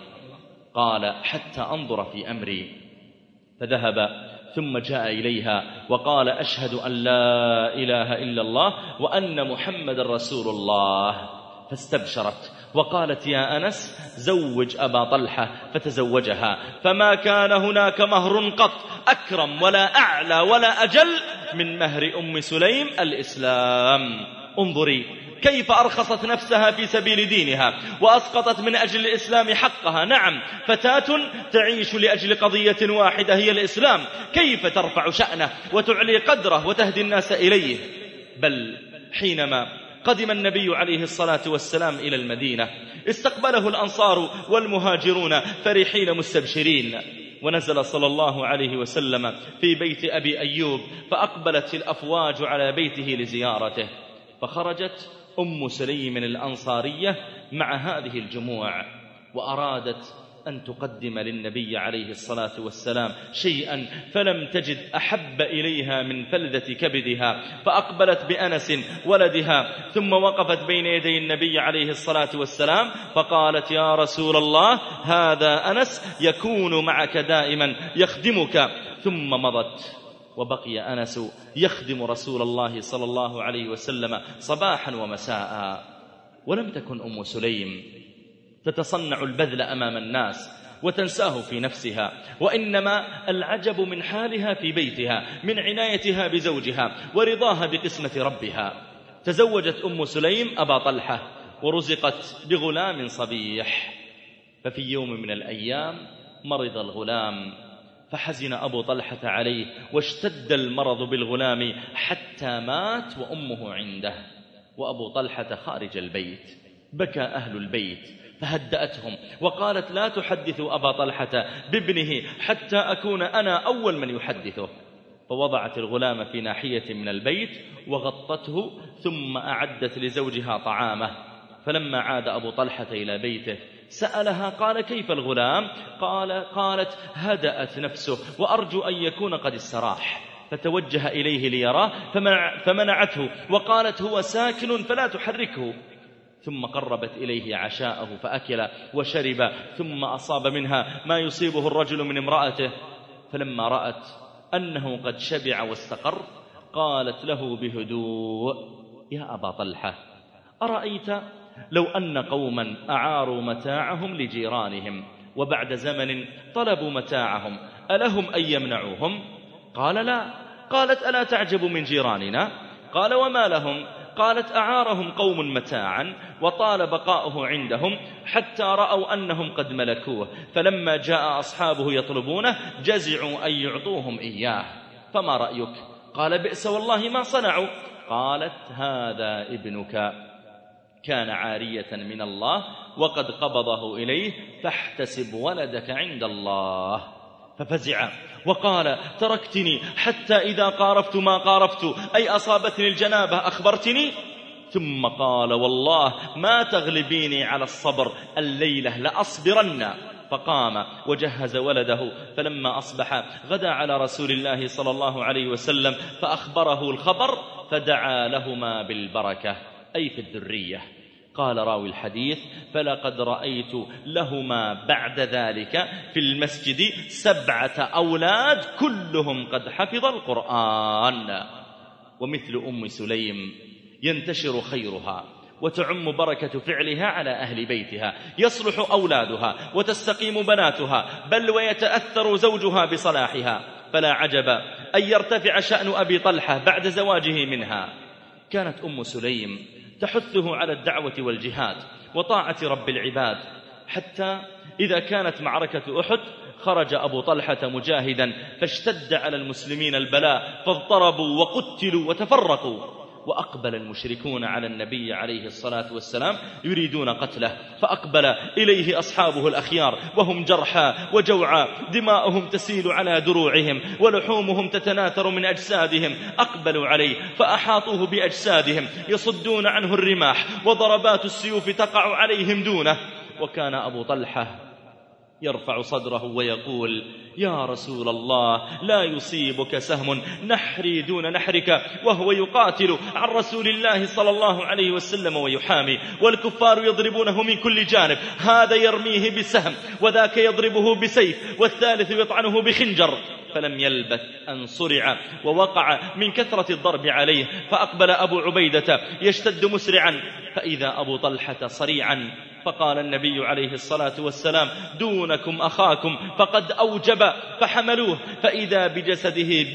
قال: حتى أنظر في أمري. فذهب ثم جاء إليها وقال: أشهد أن لا إله إلا الله وأن محمد رسول الله. فاستبشرت وقالت: يا أنس زوج أبا طلحة، فتزوجها. فما كان هناك مهر قط أكرم ولا أعلى ولا أجل من مهر أم سليم الإسلام. انظري كيف أرخصت نفسها في سبيل دينها وأسقطت من أجل الإسلام حقها. نعم فتاة تعيش لأجل قضية واحدة هي الإسلام، كيف ترفع شأنه وتعلي قدره وتهدي الناس إليه. بل حينما قدم النبي عليه الصلاة والسلام إلى المدينة استقبله الأنصار والمهاجرون فرحين مستبشرين، ونزل صلى الله عليه وسلم في بيت أبي أيوب فأقبلت الأفواج على بيته لزيارته، فخرجت أم سليم الأنصارية مع هذه الجموع وأرادت أن تقدم للنبي عليه الصلاة والسلام شيئا، فلم تجد أحب إليها من فلذة كبدها، فأقبلت بأنس ولدها ثم وقفت بين يدي النبي عليه الصلاة والسلام فقالت: يا رسول الله هذا أنس يكون معك دائما يخدمك. ثم مضت وبقي أنس يخدم رسول الله صلى الله عليه وسلم صباحا ومساء. ولم تكن أم سليم تتصنع البذل أمام الناس وتنساه في نفسها، وإنما العجب من حالها في بيتها، من عنايتها بزوجها ورضاها بقسمة ربها. تزوجت أم سليم أبا طلحة ورزقت بغلام صبيح، ففي يوم من الأيام مرض الغلام، فحزن أبو طلحة عليه واشتد المرض بالغلام حتى مات وأمه عنده، وأبو طلحة خارج البيت. بكى أهل البيت فهدأتهم وقالت: لا تحدثوا أبا طلحة بابنه حتى أكون أنا أول من يحدثه. فوضعت الغلام في ناحية من البيت وغطته، ثم أعدت لزوجها طعامه. فلما عاد أبو طلحة إلى بيته سألها قال: كيف الغلام؟ قالت: هدأت نفسه وأرجو أن يكون قد استراح. فتوجه إليه ليراه فمنعته وقالت: هو ساكن فلا تحركه. ثم قربت إليه عشاءه فأكل وشرب، ثم أصاب منها ما يصيبه الرجل من امرأته. فلما رأت أنه قد شبع واستقر قالت له بهدوء: يا أبا طلحة، أرأيت لو أن قوما أعاروا متاعهم لجيرانهم وبعد زمن طلبوا متاعهم ألهم أن يمنعوهم؟ قال: لا. قالت: ألا تعجب من جيراننا؟ قال: وما لهم؟ قالت: أعارهم قوم متاعا وطال بقاؤه عندهم حتى رأوا أنهم قد ملكوه، فلما جاء أصحابه يطلبونه جزعوا أن يعطوهم إياه، فما رأيك؟ قال: بئس والله ما صنعوا. قالت: هذا ابنك كان عارية من الله وقد قبضه إليه، فاحتسب ولدك عند الله. ففزع وقال: تركتني حتى إذا قارفت ما قارفت، أي أصابتني الجنابة أخبرتني؟ ثم قال: والله ما تغلبيني على الصبر الليلة لأصبرن. فقام وجهز ولده، فلما أصبح غدا على رسول الله صلى الله عليه وسلم فأخبره الخبر، فدعا لهما بالبركة أي في الذرية. قال راوي الحديث: فلقد رأيت لهما بعد ذلك في المسجد 7 أولاد كلهم قد حفظ القرآن. ومثل أم سليم ينتشر خيرها وتعم بركة فعلها على أهل بيتها، يصلح أولادها وتستقيم بناتها، بل ويتأثر زوجها بصلاحها، فلا عجب أن يرتفع شأن أبي طلحة بعد زواجه منها. كانت أم سليم تحثه على الدعوة والجهاد وطاعة رب العباد، حتى إذا كانت معركة أحد خرج أبو طلحة مجاهدا، فاشتد على المسلمين البلاء فاضطربوا وقتلوا وتفرقوا، وأقبل المشركون على النبي عليه الصلاة والسلام يريدون قتله، فأقبل إليه أصحابه الأخيار وهم جرحى وجوعى، دماؤهم تسيل على دروعهم ولحومهم تتناثر من أجسادهم. أقبلوا عليه فأحاطوه بأجسادهم يصدون عنه الرماح وضربات السيوف تقع عليهم دونه. وكان أبو طلحة يرفع صدره ويقول: يا رسول الله، لا يصيبك سهم نحري دون نحرك، وهو يقاتل عن رسول الله صلى الله عليه وسلم ويحامي، والكفار يضربونه من كل جانب، هذا يرميه بسهم وذاك يضربه بسيف والثالث يطعنه بخنجر. فلم يلبث أن صرع ووقع من كثرة الضرب عليه، فأقبل أبو عبيدة يشتد مسرعا، فإذا أبو طلحة صريعا، فقال النبي عليه الصلاة والسلام: دونكم أخاكم فقد أوجب، فحملوه فإذا بجسده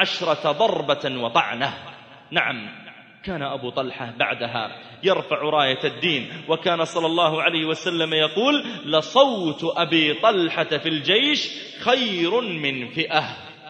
12 ضربة وطعنة. نعم، كان أبو طلحة بعدها يرفع راية الدين، وكان صلى الله عليه وسلم يقول: لصوت أبي طلحة في الجيش خير من فئة.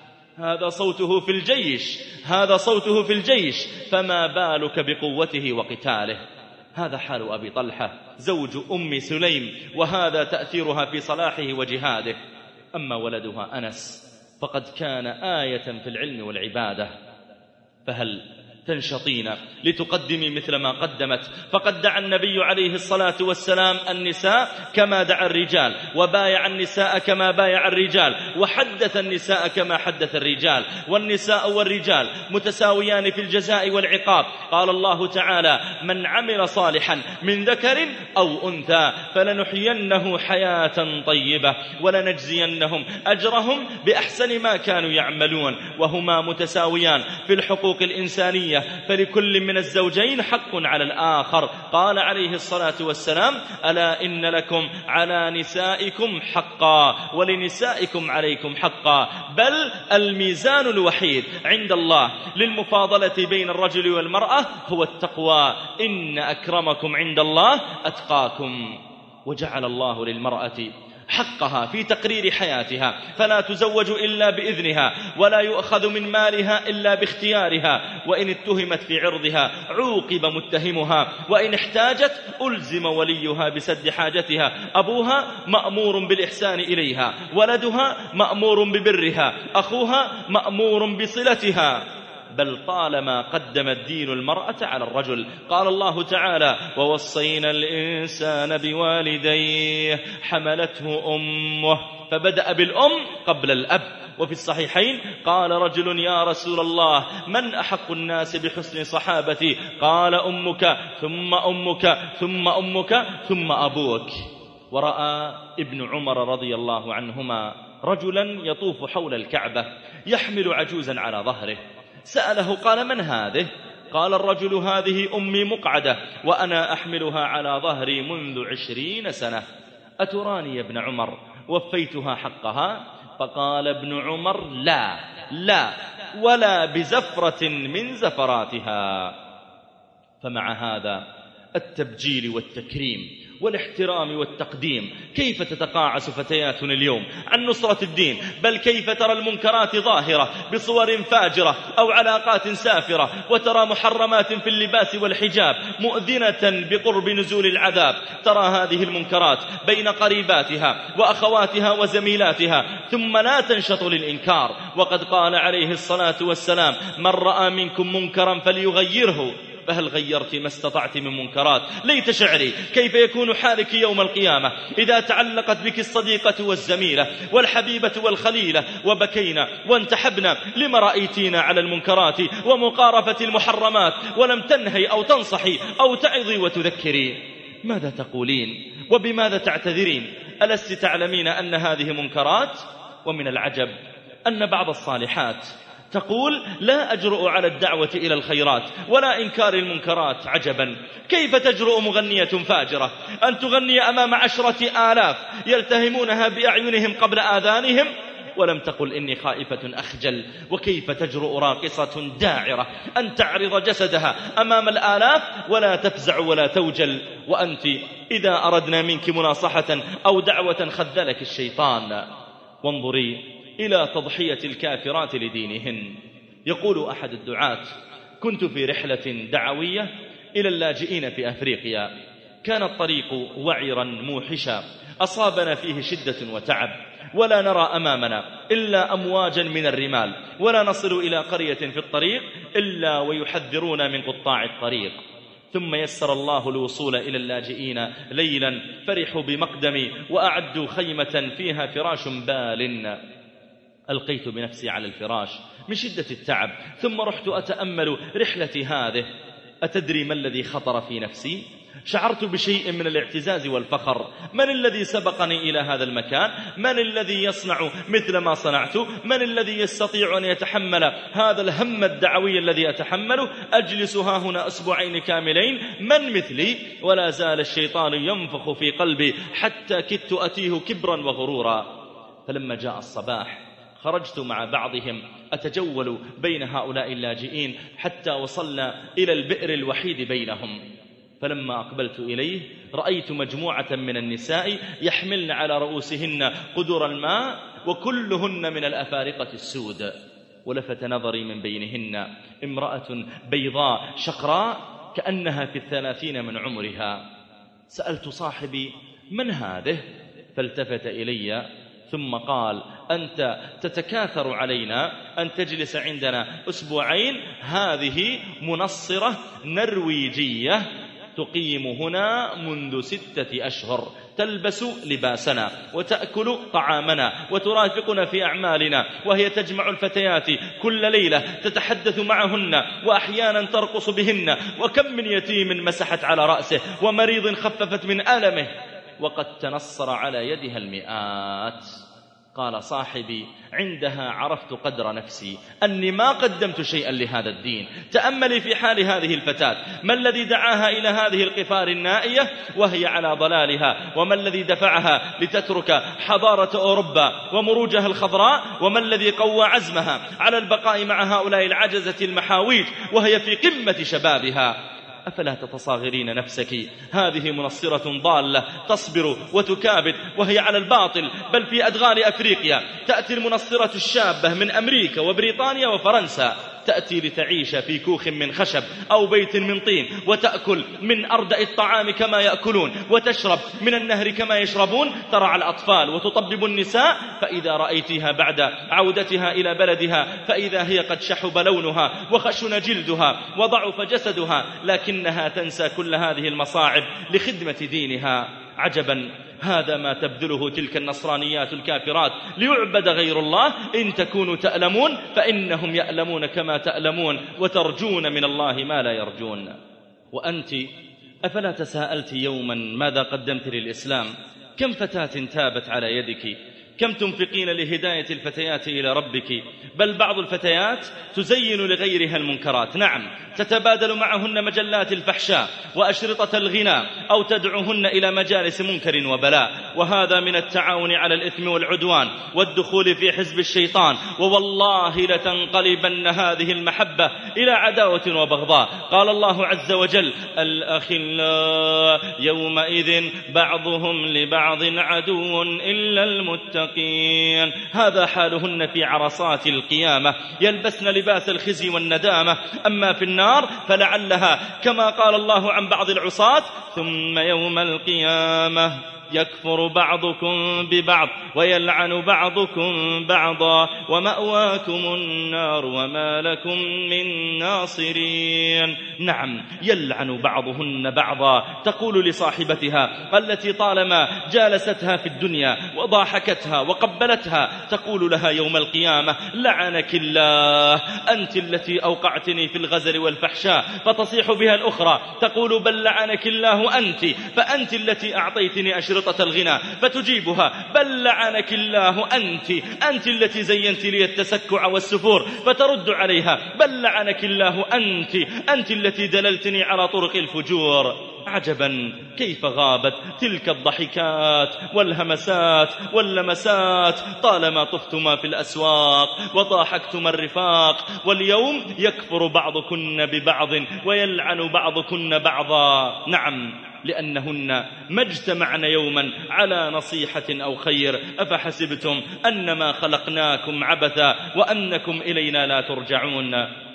هذا صوته في الجيش، هذا صوته في الجيش، فما بالك بقوته وقتاله. هذا حال أبي طلحة زوج أم سليم، وهذا تأثيرها في صلاحه وجهاده. أما ولدها أنس فقد كان آية في العلم والعبادة، فهل تنشطين لتقدمي مثل ما قدمت؟ فقد دعا النبي عليه الصلاة والسلام النساء كما دعا الرجال، وبايع النساء كما بايع الرجال، وحدث النساء كما حدث الرجال، والنساء والرجال متساويان في الجزاء والعقاب. قال الله تعالى: من عمل صالحا من ذكر أو أنثى فلنحيينه حياة طيبة ولنجزينهم أجرهم بأحسن ما كانوا يعملون. وهما متساويان في الحقوق الإنسانية، فلكل من الزوجين حق على الآخر. قال عليه الصلاة والسلام: ألا إن لكم على نسائكم حقا ولنسائكم عليكم حقا، بل الميزان الوحيد عند الله للمفاضلة بين الرجل والمرأة هو التقوى، إن أكرمكم عند الله أتقاكم. وجعل الله للمرأة حقها في تقرير حياتها، فلا تزوج إلا بإذنها، ولا يؤخذ من مالها إلا باختيارها، وإن اتهمت في عرضها عوقب متهمها، وإن احتاجت ألزم وليها بسد حاجتها. أبوها مأمور بالإحسان إليها، ولدها مأمور ببرها، أخوها مأمور بصلتها، بل طالما قدم الدين المرأة على الرجل. قال الله تعالى: ووصينا الإنسان بوالديه حملته أمه، فبدأ بالأم قبل الأب. وفي الصحيحين قال رجل: يا رسول الله، من أحق الناس بحسن صحابتي؟ قال: أمك ثم أمك ثم أمك ثم أبوك. ورأى ابن عمر رضي الله عنهما رجلا يطوف حول الكعبة يحمل عجوزا على ظهره، سأله قال: من هذه؟ قال الرجل: هذه أمي مقعدة وأنا أحملها على ظهري منذ 20 سنة، أتراني يا ابن عمر وفيتها حقها؟ فقال ابن عمر: لا لا، ولا بزفرة من زفراتها. فمع هذا التبجيل والتكريم والاحترام والتقديم، كيف تتقاعس فتياتنا اليوم عن نصرة الدين؟ بل كيف ترى المنكرات ظاهرة بصور فاجرة أو علاقات سافرة، وترى محرمات في اللباس والحجاب مؤذنة بقرب نزول العذاب. ترى هذه المنكرات بين قريباتها وأخواتها وزميلاتها، ثم لا تنشط للإنكار. وقد قال عليه الصلاة والسلام: من رأى منكم منكرا فليغيره، فهل غيرت ما استطعت من منكرات؟ ليت شعري كيف يكون حالك يوم القيامة إذا تعلقت بك الصديقة والزميلة والحبيبة والخليلة، وبكينا وانتحبنا لما رأيتينا على المنكرات ومقارفة المحرمات، ولم تنهي أو تنصحي أو تعظي وتذكري. ماذا تقولين وبماذا تعتذرين؟ ألست تعلمين أن هذه منكرات؟ ومن العجب أن بعض الصالحات تقول: لا أجرؤ على الدعوة إلى الخيرات ولا إنكار المنكرات. عجبا، كيف تجرؤ مغنية فاجرة أن تغني أمام 10,000 يلتهمونها بأعينهم قبل آذانهم ولم تقل إني خائفة أخجل؟ وكيف تجرؤ راقصة داعرة أن تعرض جسدها أمام الآلاف ولا تفزع ولا توجل؟ وأنت إذا أردنا منك مناصحة أو دعوة خذلك الشيطان. وانظري إلى تضحية الكافرات لدينهن. يقول أحد الدعاة: كنت في رحلة دعوية إلى اللاجئين في أفريقيا، كان الطريق وعرا موحشا، أصابنا فيه شدة وتعب، ولا نرى أمامنا إلا أمواجا من الرمال، ولا نصل إلى قرية في الطريق إلا ويحذرون من قطاع الطريق. ثم يسر الله الوصول إلى اللاجئين ليلا، فرحوا بمقدمي وأعدوا خيمة فيها فراش بال. ألقيت بنفسي على الفراش من شدة التعب، ثم رحت أتأمل رحلتي هذه. أتدري ما الذي خطر في نفسي؟ شعرت بشيء من الاعتزاز والفخر. من الذي سبقني إلى هذا المكان؟ من الذي يصنع مثل ما صنعت؟ من الذي يستطيع أن يتحمل هذا الهم الدعوي الذي أتحمله؟ أجلس ها هنا أسبوعين كاملين، من مثلي؟ ولا زال الشيطان ينفخ في قلبي حتى كدت أتيه كبرا وغرورا. فلما جاء الصباح خرجت مع بعضهم أتجول بين هؤلاء اللاجئين حتى وصلنا إلى البئر الوحيد بينهم. فلما أقبلت إليه رأيت مجموعة من النساء يحملن على رؤوسهن قدر الماء، وكلهن من الأفارقة السود. ولفت نظري من بينهن امرأة بيضاء شقراء كأنها في 30 من عمرها. سألت صاحبي: من هذه؟ فالتفت إلي ثم قال: أنت تتكاثر علينا أن تجلس عندنا أسبوعين. هذه منصرة نرويجية تقيم هنا منذ 6 أشهر، تلبس لباسنا وتأكل طعامنا وترافقنا في أعمالنا، وهي تجمع الفتيات كل ليلة تتحدث معهن وأحيانا ترقص بهن. وكم من يتيم مسحت على رأسه ومريض خففت من ألمه، وقد تنصر على يدها المئات. قال صاحبي: عندها عرفت قدر نفسي أني ما قدمت شيئا لهذا الدين. تأملي في حال هذه الفتاة، ما الذي دعاها إلى هذه القفار النائية وهي على ضلالها؟ وما الذي دفعها لتترك حضارة أوروبا ومروجها الخضراء؟ وما الذي قوى عزمها على البقاء مع هؤلاء العجزة المحاويج وهي في قمة شبابها؟ أفلا تتصاغرين نفسك؟ هذه منصرة ضالة تصبر وتكابد وهي على الباطل، بل في أدغال أفريقيا. تأتي المنصرة الشابة من أمريكا وبريطانيا وفرنسا، تأتي لتعيش في كوخ من خشب أو بيت من طين، وتأكل من أردأ الطعام كما يأكلون، وتشرب من النهر كما يشربون، ترعى الأطفال وتطبب النساء. فإذا رأيتها بعد عودتها إلى بلدها فإذا هي قد شحب لونها وخشن جلدها وضعف جسدها، لكنها تنسى كل هذه المصاعب لخدمة دينها. عجبا، هذا ما تبذله تلك النصرانيات الكافرات ليعبد غير الله. إن تكونوا تألمون فإنهم يألمون كما تألمون، وترجون من الله ما لا يرجون. وأنت أفلا تساءلت يوما ماذا قدمت للإسلام؟ كم فتاة تابت على يدك؟ كم تنفقين لهداية الفتيات إلى ربك؟ بل بعض الفتيات تزين لغيرها المنكرات. نعم، تتبادل معهن مجلات الفحشاء وأشرطة الغناء، أو تدعوهن إلى مجالس منكر وبلاء، وهذا من التعاون على الإثم والعدوان والدخول في حزب الشيطان. ووالله لتنقلبن هذه المحبة إلى عداوة وبغضاء. قال الله عز وجل: الأخلاء يومئذ بعضهم لبعض عدو إلا المتقين. هذا حالهن في عرصات القيامة، يلبسن لباس الخزي والندامة. أما في النار فلعلها كما قال الله عن بعض العصاة: ثم يوم القيامة يكفر بعضكم ببعض ويلعن بعضكم بعضا ومأواكم النار وما لكم من ناصرين. نعم، يلعن بعضهن بعضا. تقول لصاحبتها التي طالما جالستها في الدنيا وضاحكتها وقبلتها، تقول لها يوم القيامة: لعنك الله، أنت التي أوقعتني في الغزل والفحشاء. فتصيح بها الأخرى تقول: بل لعنك الله أنت، فأنت التي أعطيتني أشرطة الغنى. فتجيبها: بل لعنك الله أنت التي زينت لي التسكع والسفور. فترد عليها: بل لعنك الله أنت التي دللتني على طرق الفجور. عجبا كيف غابت تلك الضحكات والهمسات واللمسات طالما طفتما في الأسواق وضاحكتما الرفاق، واليوم يكفر بعضكن ببعض ويلعن بعضكن بعضا. نعم، لأنهن ما اجتمعن يوما على نصيحة أو خير. أفحسبتم أنما خلقناكم عبثا وأنكم إلينا لا ترجعون.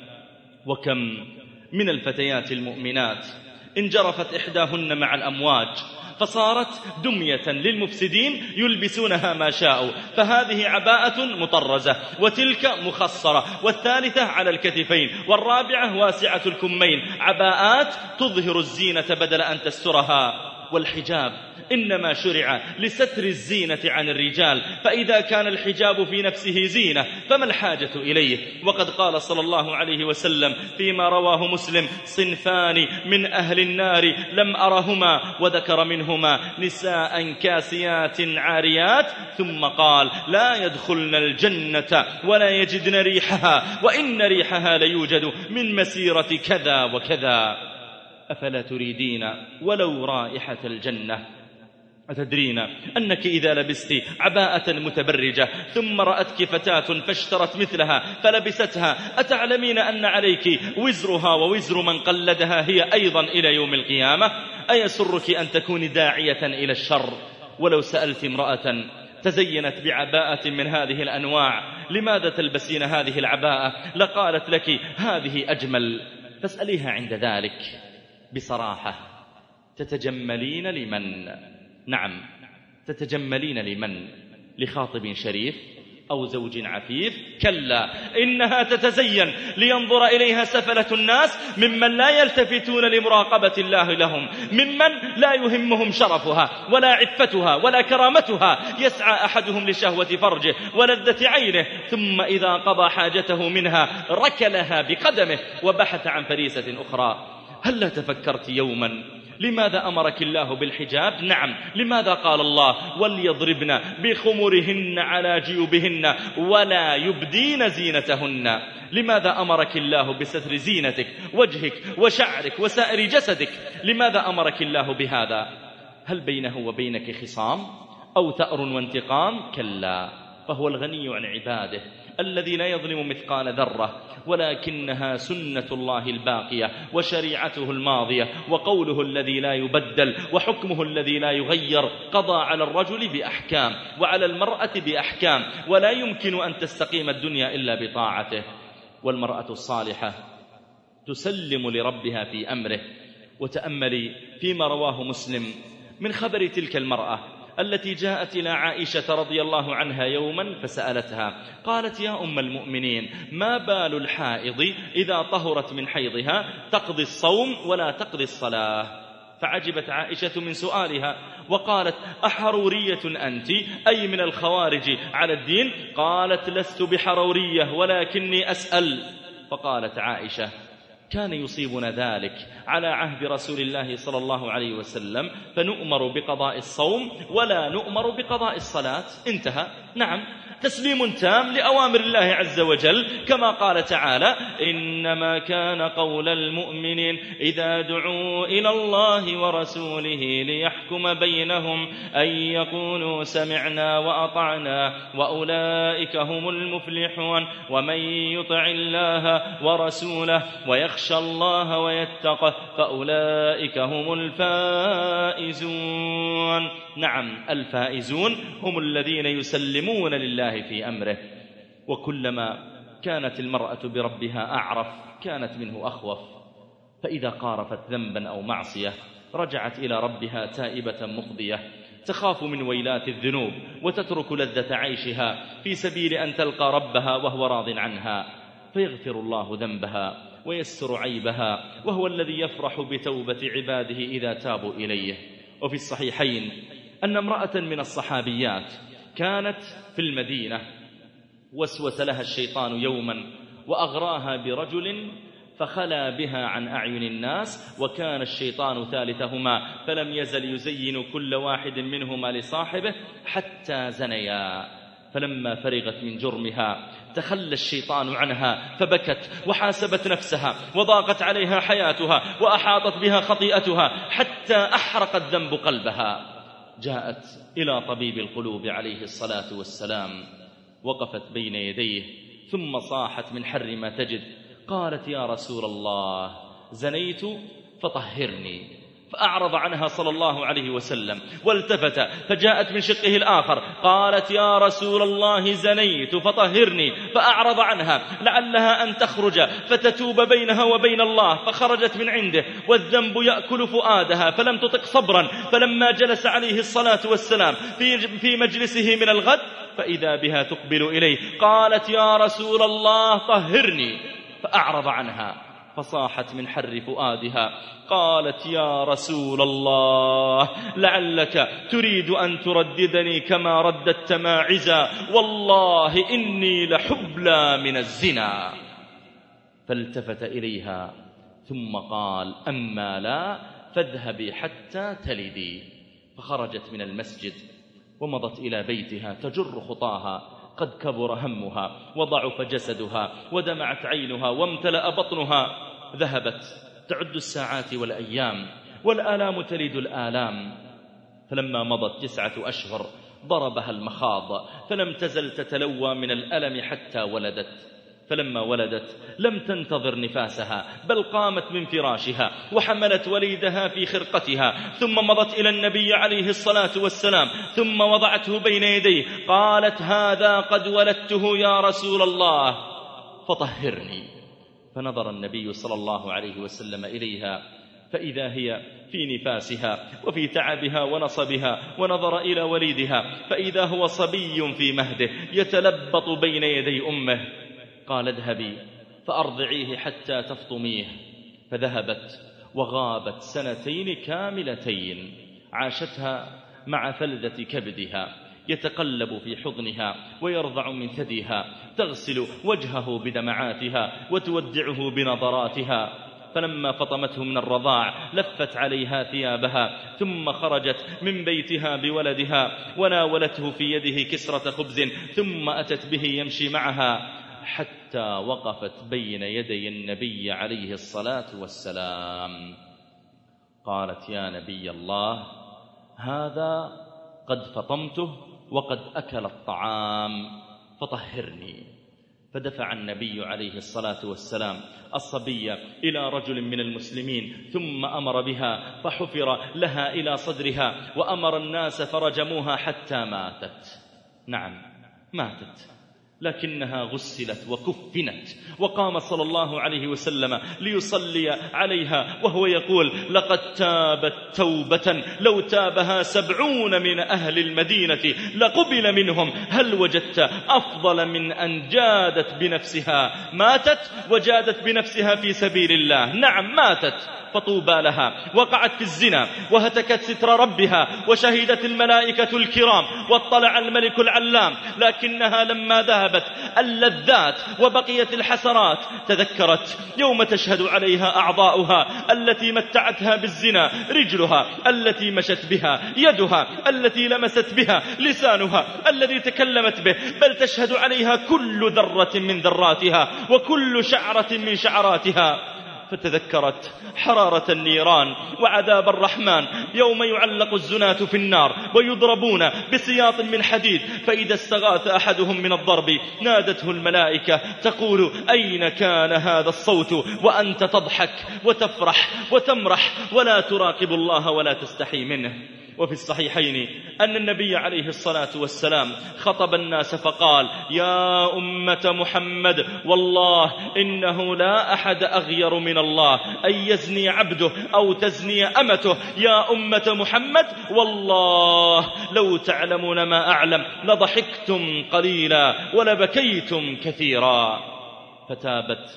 وكم من الفتيات المؤمنات انجرفت إحداهن مع الأمواج فصارت دمية للمفسدين يلبسونها ما شاءوا، فهذه عباءة مطرزة، وتلك مخصرة، والثالثة على الكتفين، والرابعة واسعة الكمين. عباءات تظهر الزينة بدل أن تسترها. والحجاب إنما شرع لستر الزينة عن الرجال، فإذا كان الحجاب في نفسه زينة فما الحاجة إليه؟ وقد قال صلى الله عليه وسلم فيما رواه مسلم: صنفان من أهل النار لم أرهما، وذكر منهما نساء كاسيات عاريات، ثم قال: لا يدخلن الجنة ولا يجدن ريحها، وإن ريحها ليوجد من مسيرة كذا وكذا. أفلا تريدين ولو رائحة الجنة؟ أتدرين أنك إذا لبست عباءة متبرجة ثم رأتك فتاة فاشترت مثلها فلبستها، أتعلمين أن عليك وزرها ووزر من قلدها هي أيضا إلى يوم القيامة؟ أيسرك أن تكوني داعية إلى الشر؟ ولو سألت امرأة تزينت بعباءة من هذه الأنواع: لماذا تلبسين هذه العباءة؟ لقالت لك: هذه أجمل. فاسأليها عند ذلك بصراحة: تتجملين لمن؟ نعم، تتجملين لمن؟ لخاطب شريف؟ أو زوج عفيف، كلا إنها تتزين لينظر إليها سفلة الناس ممن لا يلتفتون لمراقبة الله لهم، ممن لا يهمهم شرفها ولا عفتها ولا كرامتها، يسعى أحدهم لشهوة فرجه ولذة عينه، ثم إذا قضى حاجته منها ركلها بقدمه وبحث عن فريسة أخرى. هل لا تفكرت يوما لماذا أمرك الله بالحجاب؟ نعم، لماذا قال الله وليضربن بخمرهن على جيوبهن ولا يبدين زينتهن؟ لماذا أمرك الله بستر زينتك، وجهك وشعرك وسائر جسدك؟ لماذا أمرك الله بهذا؟ هل بينه وبينك خصام أو ثأر وانتقام؟ كلا، فهو الغني عن عباده الذي لا يظلم مثقال ذرة، ولكنها سنة الله الباقية وشريعته الماضية وقوله الذي لا يبدل وحكمه الذي لا يغير. قضى على الرجل بأحكام وعلى المرأة بأحكام، ولا يمكن أن تستقيم الدنيا إلا بطاعته. والمرأة الصالحة تسلم لربها في أمره. وتأملي فيما رواه مسلم من خبر تلك المرأة التي جاءت إلى عائشة رضي الله عنها يوما فسألتها، قالت: يا أم المؤمنين، ما بال الحائض إذا طهرت من حيضها تقضي الصوم ولا تقضي الصلاة؟ فعجبت عائشة من سؤالها وقالت: أحرورية أنت، أي من الخوارج على الدين؟ قالت: لست بحرورية ولكني أسأل. فقالت عائشة: كان يصيبنا ذلك على عهد رسول الله صلى الله عليه وسلم، فنؤمر بقضاء الصوم ولا نؤمر بقضاء الصلاة. انتهى. نعم، تسليم تام لأوامر الله عز وجل، كما قال تعالى: إنما كان قول المؤمنين إذا دعوا إلى الله ورسوله ليحكم بينهم أن يقولوا سمعنا وأطعنا وأولئك هم المفلحون. ومن يطع الله ورسوله ويخشى الله ويتقه فأولئك هم الفائزون. نعم، الفائزون هم الذين يسلمون لله في أمره. وكلما كانت المرأة بربها أعرف كانت منه أخوف، فإذا قارفت ذنبا أو معصية رجعت إلى ربها تائبة مقضية، تخاف من ويلات الذنوب وتترك لذة عيشها في سبيل أن تلقى ربها وهو راض عنها، فيغفر الله ذنبها ويستر عيبها، وهو الذي يفرح بتوبة عباده إذا تابوا إليه. وفي الصحيحين أن امرأة من الصحابيات كانت في المدينة، وسوس لها الشيطان يوما وأغراها برجل فخلا بها عن أعين الناس، وكان الشيطان ثالثهما، فلم يزل يزين كل واحد منهما لصاحبه حتى زنيا. فلما فرغت من جرمها تخلى الشيطان عنها فبكت وحاسبت نفسها وضاقت عليها حياتها وأحاطت بها خطيئتها حتى أحرق الذنب قلبها. جاءت إلى طبيب القلوب عليه الصلاة والسلام، وقفت بين يديه ثم صاحت من حر ما تجد، قالت: يا رسول الله، زنيت فطهرني. فأعرض عنها صلى الله عليه وسلم والتفت، فجاءت من شقه الآخر قالت: يا رسول الله، زنيت فطهرني. فأعرض عنها لعلها أن تخرج فتتوب بينها وبين الله، فخرجت من عنده والذنب يأكل فؤادها فلم تطق صبرا. فلما جلس عليه الصلاة والسلام في مجلسه من الغد فإذا بها تقبل إليه، قالت: يا رسول الله، طهرني. فأعرض عنها فصاحت من حر فؤادها قالت: يا رسول الله، لعلك تريد أن ترددني كما رددت ماعزا، والله إني لحبلى من الزنا. فالتفت إليها ثم قال: أما لا، فاذهبي حتى تلدي. فخرجت من المسجد ومضت إلى بيتها تجر خطاها، قد كبر همها وضعف جسدها ودمعت عينها وامتلأ بطنها. ذهبت تعد الساعات والأيام والآلام تلد الآلام، فلما مضت 9 أشهر ضربها المخاض، فلم تزل تتلوى من الألم حتى ولدت. فلما ولدت لم تنتظر نفاسها، بل قامت من فراشها وحملت وليدها في خرقتها، ثم مضت إلى النبي عليه الصلاة والسلام ثم وضعته بين يديه، قالت: هذا قد ولدته يا رسول الله، فطهرني. فنظر النبي صلى الله عليه وسلم إليها فإذا هي في نفاسها وفي تعبها ونصبها، ونظر إلى وليدها فإذا هو صبي في مهده يتلبط بين يدي أمه. قال اذهبي فأرضعيه حتى تفطميه. فذهبت وغابت 2 كاملتين عاشتها مع فلذة كبدها، يتقلب في حضنها ويرضع من ثديها، تغسل وجهه بدمعاتها وتودعه بنظراتها. فلما فطمته من الرضاع لفت عليها ثيابها، ثم خرجت من بيتها بولدها وناولته في يده كسرة خبز، ثم أتت به يمشي معها حتى وقفت بين يدي النبي عليه الصلاة والسلام. قالت: يا نبي الله، هذا قد فطمته وقد أكل الطعام فطهرني. فدفع النبي عليه الصلاة والسلام الصبي إلى رجل من المسلمين، ثم أمر بها فحفر لها إلى صدرها، وأمر الناس فرجموها حتى ماتت. نعم ماتت، لكنها غسلت وكفنت، وقام صلى الله عليه وسلم ليصلي عليها وهو يقول: لقد تابت توبة لو تابها 70 من أهل المدينة لقبل منهم. هل وجدت أفضل من أن جادت بنفسها؟ ماتت وجادت بنفسها في سبيل الله. نعم ماتت، فطوبى لها. وقعت في الزنا وهتكت ستر ربها، وشهدت الملائكة الكرام واطلع الملك العلام، لكنها لما ذهبت اللذات وبقيت الحسرات تذكرت يوم تشهد عليها أعضاؤها التي متعتها بالزنا، رجلها التي مشت بها، يدها التي لمست بها، لسانها الذي تكلمت به، بل تشهد عليها كل ذرة من ذراتها وكل شعرة من شعراتها. فتذكرت حرارة النيران وعذاب الرحمن يوم يعلق الزناة في النار ويضربون بسياط من حديد، فإذا استغاث أحدهم من الضرب نادته الملائكة تقول: أين كان هذا الصوت وأنت تضحك وتفرح وتمرح ولا تراقب الله ولا تستحي منه؟ وفي الصحيحين أن النبي عليه الصلاة والسلام خطب الناس فقال: يا أمة محمد، والله إنه لا أحد أغير من الله أن يزني عبده أو تزني أمته. يا أمة محمد، والله لو تعلمون ما أعلم لضحكتم قليلا ولبكيتم كثيرا. فتابت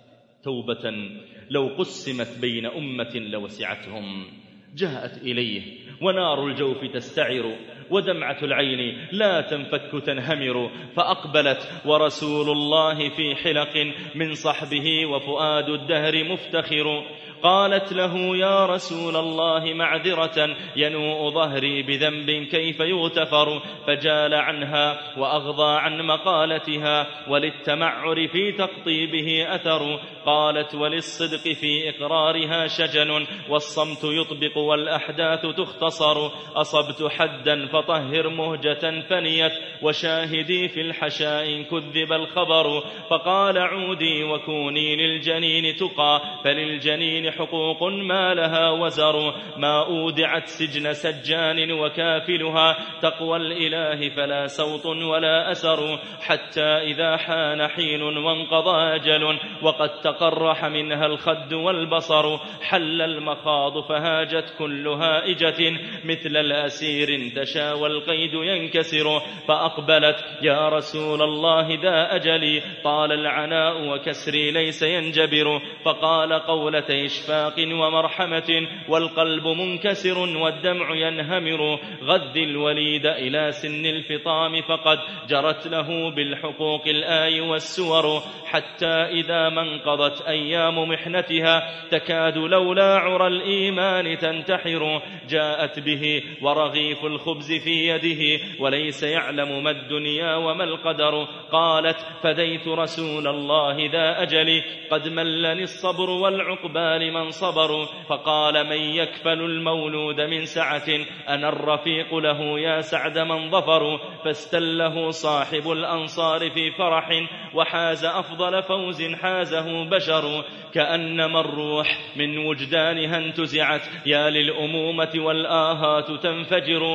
توبة لو قسمت بين أمة لوسعتهم. جاءت إليه ونار الجوف تستعر، ودمعة العين لا تنفك تنهمر، فأقبلت ورسول الله في حلق من صحبه وفؤاد الدهر مفتخر. قالت له: يا رسول الله، معذرة ينوء ظهري بذنب كيف يغتفر؟ فجال عنها وأغضى عن مقالتها، وللتمعر في تقطيبه أثر. قالت: وللصدق في إقرارها شجن، والصمت يطبق والأحداث تختصر. أصبت حدا فطهر مهجة فنيت، وشاهدي في الحشاء كذب الخبر. فقال: عودي وكوني للجنين تقى، فللجنين حقوق ما لها وزر. ما أودعت سجن سجان وكافلها تقوى الإله، فلا صوت ولا أسر. حتى إذا حان حين وانقضى أجل، وقد تقرح منها الخد والبصر، حل المخاض فهاجت كل هائجة، مثل الأسير تشاوى القيد ينكسر. فأقبلت: يا رسول الله، ذا أجلي طال العناء وكسري ليس ينجبر. فقال قولة إشفاق ومرحمة، والقلب منكسر والدمع ينهمر. غذ الوليد إلى سن الفطام، فقد جرت له بالحقوق الآي والسور. حتى إذا ما انقضت أيام محنتها، تكاد لولا عرى الإيمان تنتحر. جاءت به ورغيف الخبز في يده، وليس يعلم ما الدنيا وما القدر. قالت: فديت رسول الله ذا أجلي، قد ملني الصبر والعقبى لمن صبر. فقال: من يكفل المولود من سعة، أنا الرفيق له يا سعد من ظفر. فاستله صاحب الأنصار في فرح، وحاز أفضل فوز حازه بشر. كأنما الروح من وجدانها انتزعت، يا للأمومة والآهات تنفجر.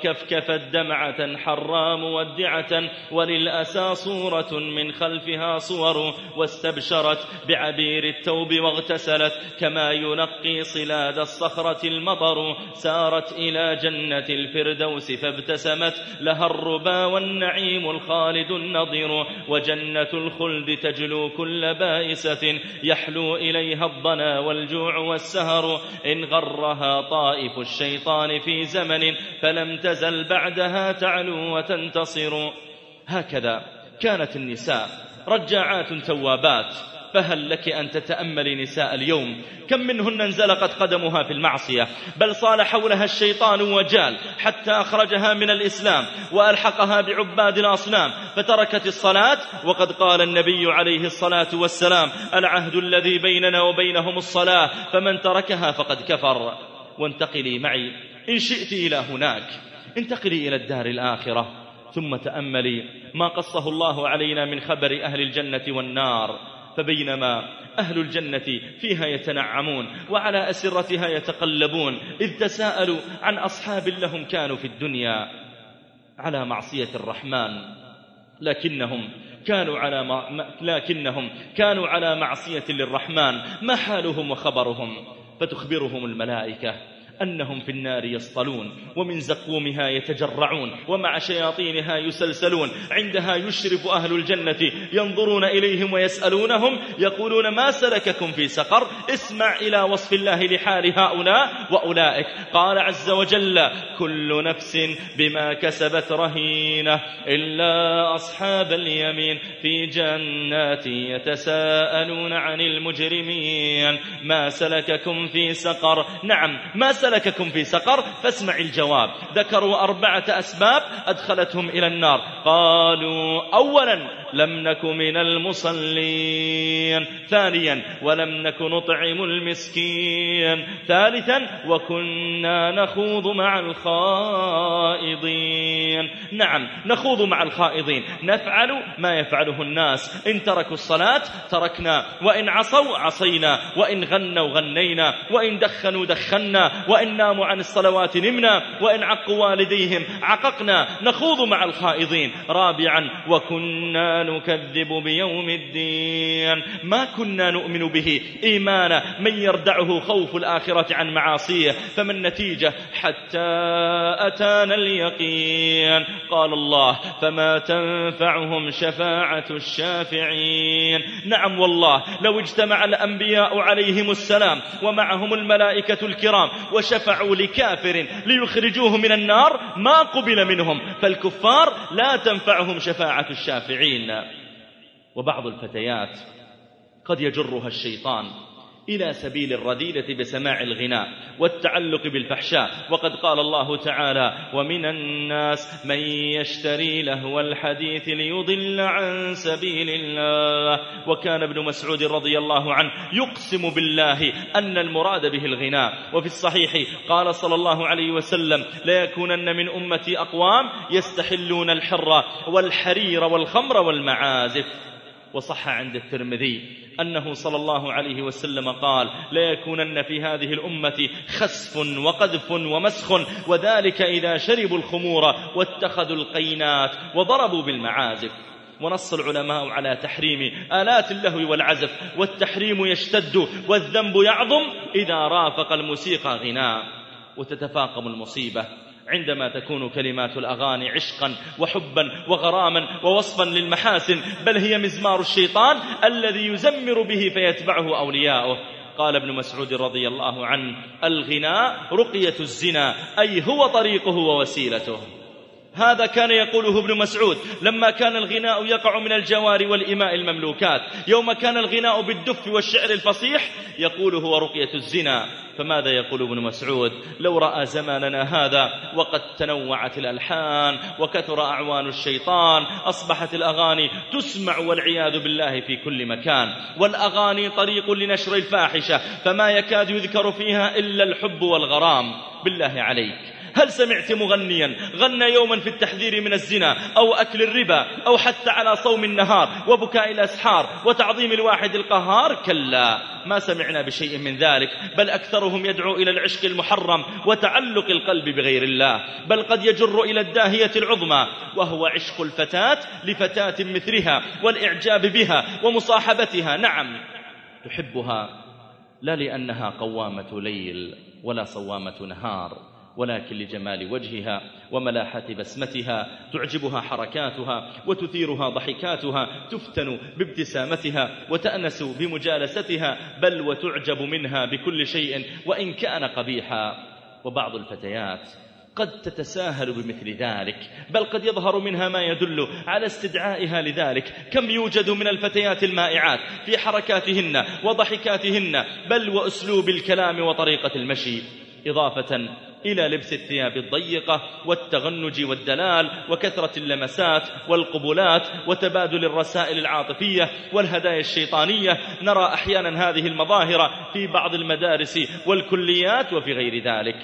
وكفكفت دمعة حرى مودعة، وللأسى صورة من خلفها صور، واستبشرت بعبير التوب واغتسلت كما ينقي صلاد الصخرة المطر، سارت إلى جنة الفردوس فابتسمت لها الربا والنعيم الخالد النضر، وجنة الخلد تجلو كل بائسة يحلو إليها الضنا والجوع والسهر، إن غرها طائف الشيطان في زمن فلم تزل بعدها تعلو وتنتصر. هكذا كانت النساء رجاعات توابات، فهل لك أن تتأمل نساء اليوم كم منهن انزلقت قدمها في المعصية، بل صال حولها الشيطان وجال حتى أخرجها من الإسلام وألحقها بعباد الأصنام فتركت الصلاة، وقد قال النبي عليه الصلاة والسلام: العهد الذي بيننا وبينهم الصلاة، فمن تركها فقد كفر. وانتقلي معي إن شئت إلى هناك، انتقلي إلى الدار الآخرة، ثم تأملي ما قصه الله علينا من خبر أهل الجنة والنار. فبينما أهل الجنة فيها يتنعمون وعلى أسرتها يتقلبون، إذ تساءلوا عن أصحاب لهم كانوا في الدنيا على معصية الرحمن، لكنهم كانوا على معصية للرحمن، ما حالهم وخبرهم؟ فتخبرهم الملائكة أنهم في النار يصطلون، ومن زقومها يتجرعون، ومع شياطينها يسلسلون. عندها يشرف أهل الجنة ينظرون إليهم ويسألونهم يقولون: ما سلككم في سقر؟ اسمع إلى وصف الله لحال هؤلاء وأولئك. قال عز وجل: كل نفس بما كسبت رهينة إلا أصحاب اليمين في جنات يتساءلون عن المجرمين ما سلككم في سقر. نعم، ما سلككم في سقر؟ فاسمع الجواب. ذكروا 4 أسباب أدخلتهم إلى النار. قالوا: أولا لم نك من المصلين، ثانيا ولم نك نطعم المسكين، ثالثا وكنا نخوض مع الخائضين. نعم، نخوض مع الخائضين، نفعل ما يفعله الناس، إن تركوا الصلاة تركنا، وإن عصوا عصينا، وإن غنوا غنينا، وإن دخنوا دخنا، وإن ناموا عن الصلوات نمنا، وإن عقوا والديهم عققنا. نخوض مع الخائضين. رابعا وكنا نكذب بيوم الدين، ما كنا نؤمن به إيمانا من يردعه خوف الآخرة عن معاصيه، فما النتيجة؟ حتى أتانا اليقين. قال الله: فما تنفعهم شفاعة الشافعين. نعم والله، لو اجتمع الأنبياء عليهم السلام ومعهم الملائكة الكرام وشفعوا لكافر ليخرجوه من النار ما قبل منهم، فالكفار لا تنفعهم شفاعة الشافعين. وبعض الفتيات قد يجرها الشيطان إلى سبيل الرذيلة بسماع الغناء والتعلق بالفحشاء، وقد قال الله تعالى: ومن الناس من يشتري لهو الحديث ليضل عن سبيل الله. وكان ابن مسعود رضي الله عنه يقسم بالله أن المراد به الغناء. وفي الصحيح قال صلى الله عليه وسلم: ليكونن من أمتي أقوام يستحلون الحر والحرير والخمر والمعازف. وصح عند الترمذي أنه صلى الله عليه وسلم قال: ليكونن في هذه الأمة خسف وقذف ومسخ، وذلك إذا شربوا الخمور واتخذوا القينات وضربوا بالمعازف. ونص العلماء على تحريم آلات اللهو والعزف، والتحريم يشتد والذنب يعظم إذا رافق الموسيقى غناء. وتتفاقم المصيبة عندما تكون كلمات الأغاني عشقا وحبا وغراما ووصفا للمحاسن، بل هي مزمار الشيطان الذي يزمر به فيتبعه أولياؤه. قال ابن مسعود رضي الله عنه: الغناء رقية الزنا، أي هو طريقه ووسيلته. هذا كان يقوله ابن مسعود لما كان الغناء يقع من الجوار والإماء المملوكات. يوم كان الغناء بالدف والشعر الفصيح يقول هو رقية الزنا. فماذا يقول ابن مسعود لو رأى زماننا هذا وقد تنوعت الألحان وكثر أعوان الشيطان؟ أصبحت الأغاني تسمع والعياذ بالله في كل مكان، والأغاني طريق لنشر الفاحشة، فما يكاد يذكر فيها إلا الحب والغرام. بالله عليك، هل سمعت مغنيا غنى يوما في التحذير من الزنا أو أكل الربا أو حتى على صوم النهار وبكاء الأسحار وتعظيم الواحد القهار؟ كلا، ما سمعنا بشيء من ذلك، بل أكثرهم يدعو إلى العشق المحرم وتعلق القلب بغير الله، بل قد يجر إلى الداهية العظمى، وهو عشق الفتاة لفتاة مثلها والإعجاب بها ومصاحبتها. نعم، تحبها لا لأنها قوامة ليل ولا صوامة نهار، ولكن لجمال وجهها وملاحة بسمتها، تعجبها حركاتها وتثيرها ضحكاتها، تفتن بابتسامتها وتأنس بمجالستها، بل وتعجب منها بكل شيء وإن كان قبيحا. وبعض الفتيات قد تتساهل بمثل ذلك، بل قد يظهر منها ما يدل على استدعائها لذلك. كم يوجد من الفتيات المائعات في حركاتهن وضحكاتهن، بل وأسلوب الكلام وطريقة المشي، إضافة إلى لبس الثياب الضيقة والتغنج والدلال وكثرة اللمسات والقبلات وتبادل الرسائل العاطفية والهدايا الشيطانية. نرى أحيانا هذه المظاهر في بعض المدارس والكليات وفي غير ذلك.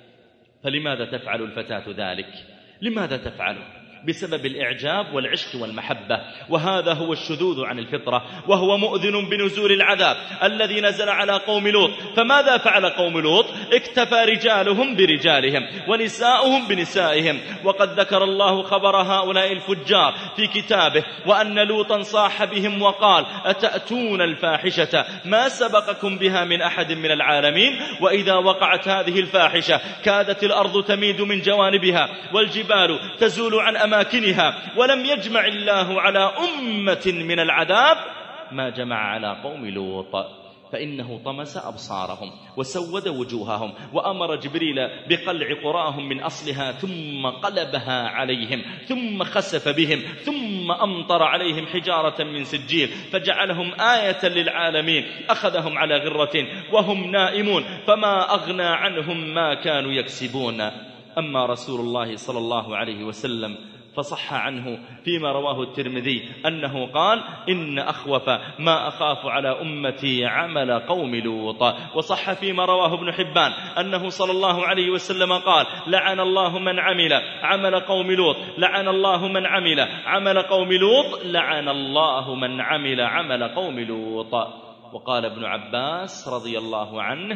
فلماذا تفعل الفتاة ذلك؟ لماذا تفعل؟ بسبب الإعجاب والعشق والمحبة، وهذا هو الشذوذ عن الفطرة، وهو مؤذن بنزول العذاب الذي نزل على قوم لوط. فماذا فعل قوم لوط؟ اكتفى رجالهم برجالهم ونساؤهم بنسائهم، وقد ذكر الله خبر هؤلاء الفجار في كتابه، وأن لوطا صاح بهم وقال: أتأتون الفاحشة ما سبقكم بها من أحد من العالمين. وإذا وقعت هذه الفاحشة كادت الأرض تميد من جوانبها والجبال تزول عن أماكنها، ولم يجمع الله على أمة من العذاب ما جمع على قوم لوط، فإنه طمس أبصارهم وسود وجوههم، وأمر جبريل بقلع قراهم من أصلها، ثم قلبها عليهم، ثم خسف بهم، ثم أمطر عليهم حجارة من سجيل، فجعلهم آية للعالمين. أخذهم على غرة وهم نائمون، فما أغنى عنهم ما كانوا يكسبون. أما رسول الله صلى الله عليه وسلم فصح عنه فيما رواه الترمذي أنه قال: إن أخوف ما أخاف على أمتي عمل قوم لوط. وصح فيما رواه ابن حبان أنه صلى الله عليه وسلم قال: لعن الله من عمل عمل قوم لوط، لعن الله من عمل عمل قوم لوط، لعن الله من عمل عمل قوم لوط. وقال ابن عباس رضي الله عنه: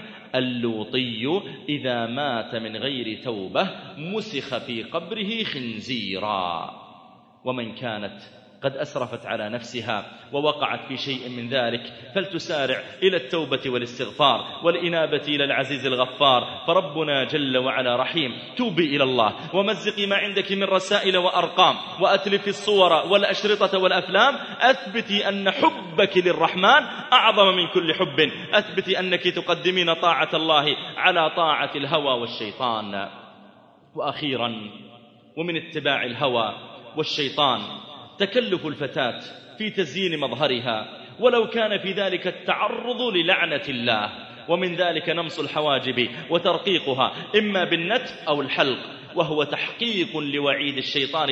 اللوطي إذا مات من غير توبة مسخ في قبره خنزيرا. ومن كانت قد أسرفت على نفسها ووقعت في شيء من ذلك فلتسارع إلى التوبة والاستغفار والإنابة إلى العزيز الغفار، فربنا جل وعلا رحيم. توبي إلى الله ومزقي ما عندك من رسائل وأرقام، وأتلفي الصور والأشرطة والأفلام. أثبتي أن حبك للرحمن أعظم من كل حب، أثبتي أنك تقدمين طاعة الله على طاعة الهوى والشيطان. وأخيرا، ومن اتباع الهوى والشيطان تكلف الفتاة في تزيين مظهرها، ولو كان في ذلك التعرض للعنة الله، ومن ذلك نمص الحواجب وترقيقها إما بالنتف أو الحلق، وهو تحقيق لوعيد الشيطان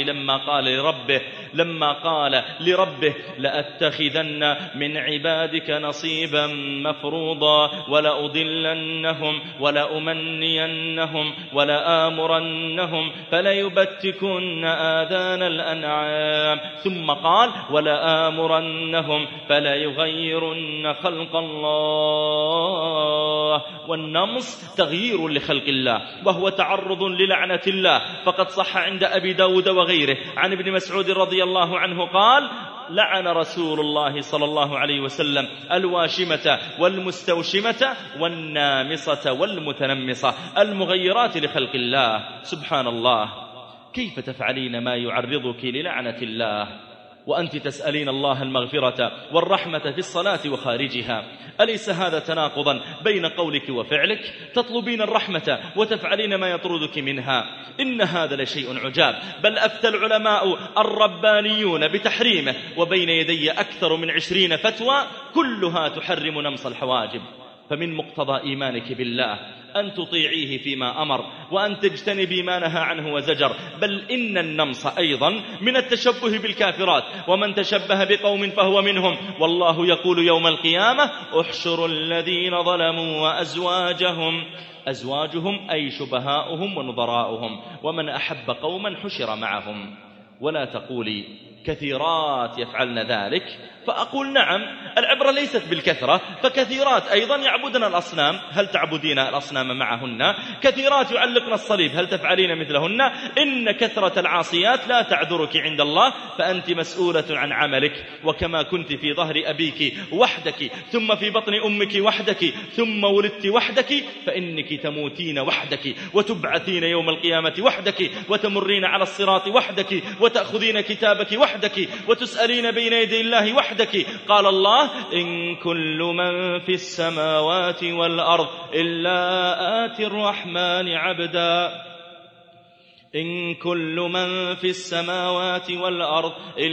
لما قال لربه: لأتخذن من عبادك نصيبا مفروضا ولأضلنهم ولأمنينهم ولآمرنهم فليبتكن آذان الأنعام، ثم قال: ولآمرنهم فليغيرن خلق الله. والنمص تغيير لخلق الله، وهو تعرض للعنة الله. فقد صح عند أبي داود وغيره عن ابن مسعود رضي الله عنه قال: لعن رسول الله صلى الله عليه وسلم الواشمة والمستوشمة والنامصة والمتنمصة المغيرات لخلق الله. سبحان الله، كيف تفعلين ما يعرضك للعنة الله وأنت تسألين الله المغفرة والرحمة في الصلاة وخارجها؟ أليس هذا تناقضا بين قولك وفعلك؟ تطلبين الرحمة وتفعلين ما يطردك منها. إن هذا لشيء عجاب، بل أفتى العلماء الربانيون بتحريمه، وبين يدي أكثر من 20 فتوى كلها تحرم نمص الحواجب. فمن مقتضى إيمانك بالله أن تطيعيه فيما أمر، وأن تجتنبي ما نهى عنه وزجر. بل إن النمص أيضا من التشبه بالكافرات، ومن تشبه بقوم فهو منهم. والله يقول يوم القيامة: احشروا الذين ظلموا وأزواجهم أزواجهم أي شبهاؤهم ونظراؤهم، ومن أحب قوما حشر معهم. ولا تقولي كثيرات يفعلن ذلك فأقول نعم، العبرة ليست بالكثرة، فكثيرات أيضا يعبدن الأصنام، هل تعبدين الأصنام معهن؟ كثيرات يعلقن الصليب، هل تفعلين مثلهن؟ إن كثرة العاصيات لا تعذرك عند الله، فأنت مسؤولة عن عملك. وكما كنت في ظهر أبيك وحدك، ثم في بطن أمك وحدك، ثم ولدت وحدك، فإنك تموتين وحدك، وتبعثين يوم القيامة وحدك، وتمرين على الصراط وحدك، وتأخذين كتابك وحدك، وتسألين بين يدي الله وحدك. قال الله: إن كل من في السماوات والأرض إلا آتي الرحمن عبدا. إن كل من في السماوات والأرض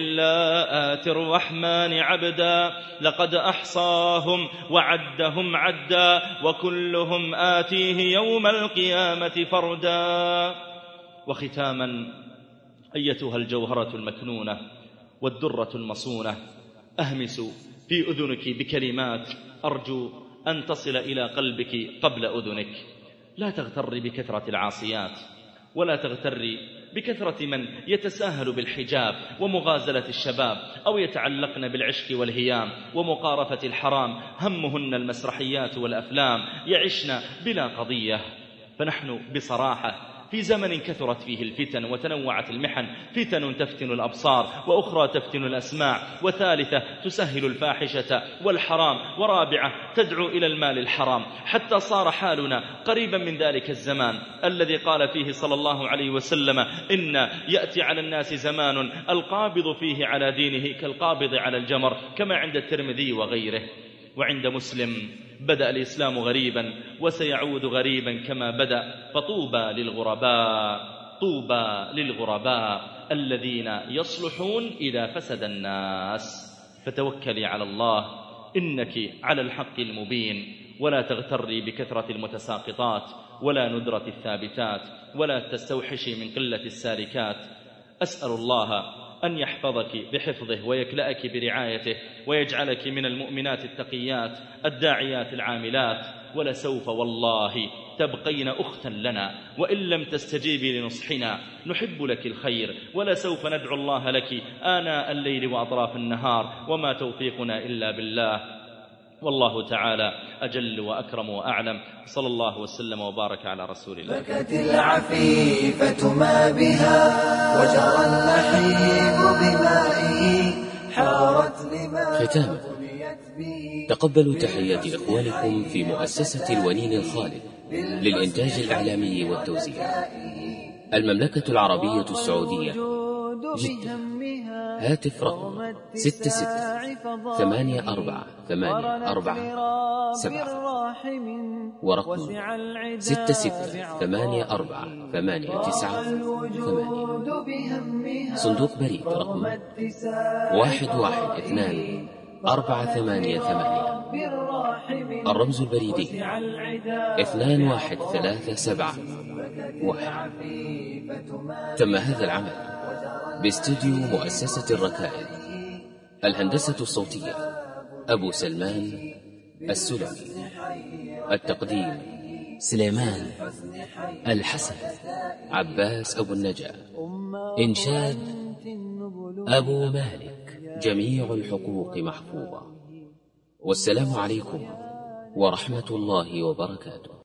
إلا آتي الرحمن عبدا. لقد أحصاهم وعدهم عدا، وكلهم آتيه يوم القيامة فردا. وختاما، أيتها الجوهرة المكنونة والدرة المصونة، أهمس في أذنك بكلمات أرجو أن تصل إلى قلبك قبل أذنك. لا تغتر بكثرة العاصيات، ولا تغتر بكثرة من يتساهل بالحجاب ومغازلة الشباب، أو يتعلقن بالعشق والهيام ومقارفة الحرام، همهن المسرحيات والأفلام، يعشن بلا قضية. فنحن بصراحة في زمن كثرت فيه الفتن وتنوعت المحن، فتن تفتن الأبصار، وأخرى تفتن الأسماع، وثالثة تسهل الفاحشة والحرام، ورابعة تدعو إلى المال الحرام، حتى صار حالنا قريبا من ذلك الزمان الذي قال فيه صلى الله عليه وسلم: إن يأتي على الناس زمان القابض فيه على دينه كالقابض على الجمر، كما عند الترمذي وغيره. وعند مسلم: بدأ الإسلام غريبا وسيعود غريبا كما بدأ، فطوبى للغرباء، طوبى للغرباء الذين يصلحون إذا فسد الناس. فتوكلي على الله، إنك على الحق المبين، ولا تغتري بكثرة المتساقطات ولا ندرة الثابتات، ولا تستوحشي من قلة السالكات. أسأل الله أن يحفظك بحفظه ويكلأك برعايته، ويجعلك من المؤمنات التقيات الداعيات العاملات. ولسوف والله تبقين أختا لنا، وإن لم تستجيبي لنصحنا نحب لك الخير، ولسوف ندعو الله لك آناء الليل وأطراف النهار، وما توفيقنا إلا بالله. والله تعالى أجل وأكرم وأعلم. صلى الله وسلم وبارك على رسول الله. بكت العفيفة ما بها، وجرى النحيب بمائه، حارت لما ختاما، تقبلوا تحيات إخوانكم في مؤسسة الونين الخالد للإنتاج الإعلامي والتوزيع، المملكة العربية السعودية، جدة. هاتف رقم 66848447، ورقم 66848988. صندوق بريد رقم 112-488. الرمز البريدي 21371. تم هذا العمل باستوديو مؤسسة الركائز. الهندسة الصوتية أبو سلمان السلمي. التقديم سليمان الحسن عباس أبو النجا. إنشاد أبو مالك. جميع الحقوق محفوظة. والسلام عليكم ورحمة الله وبركاته.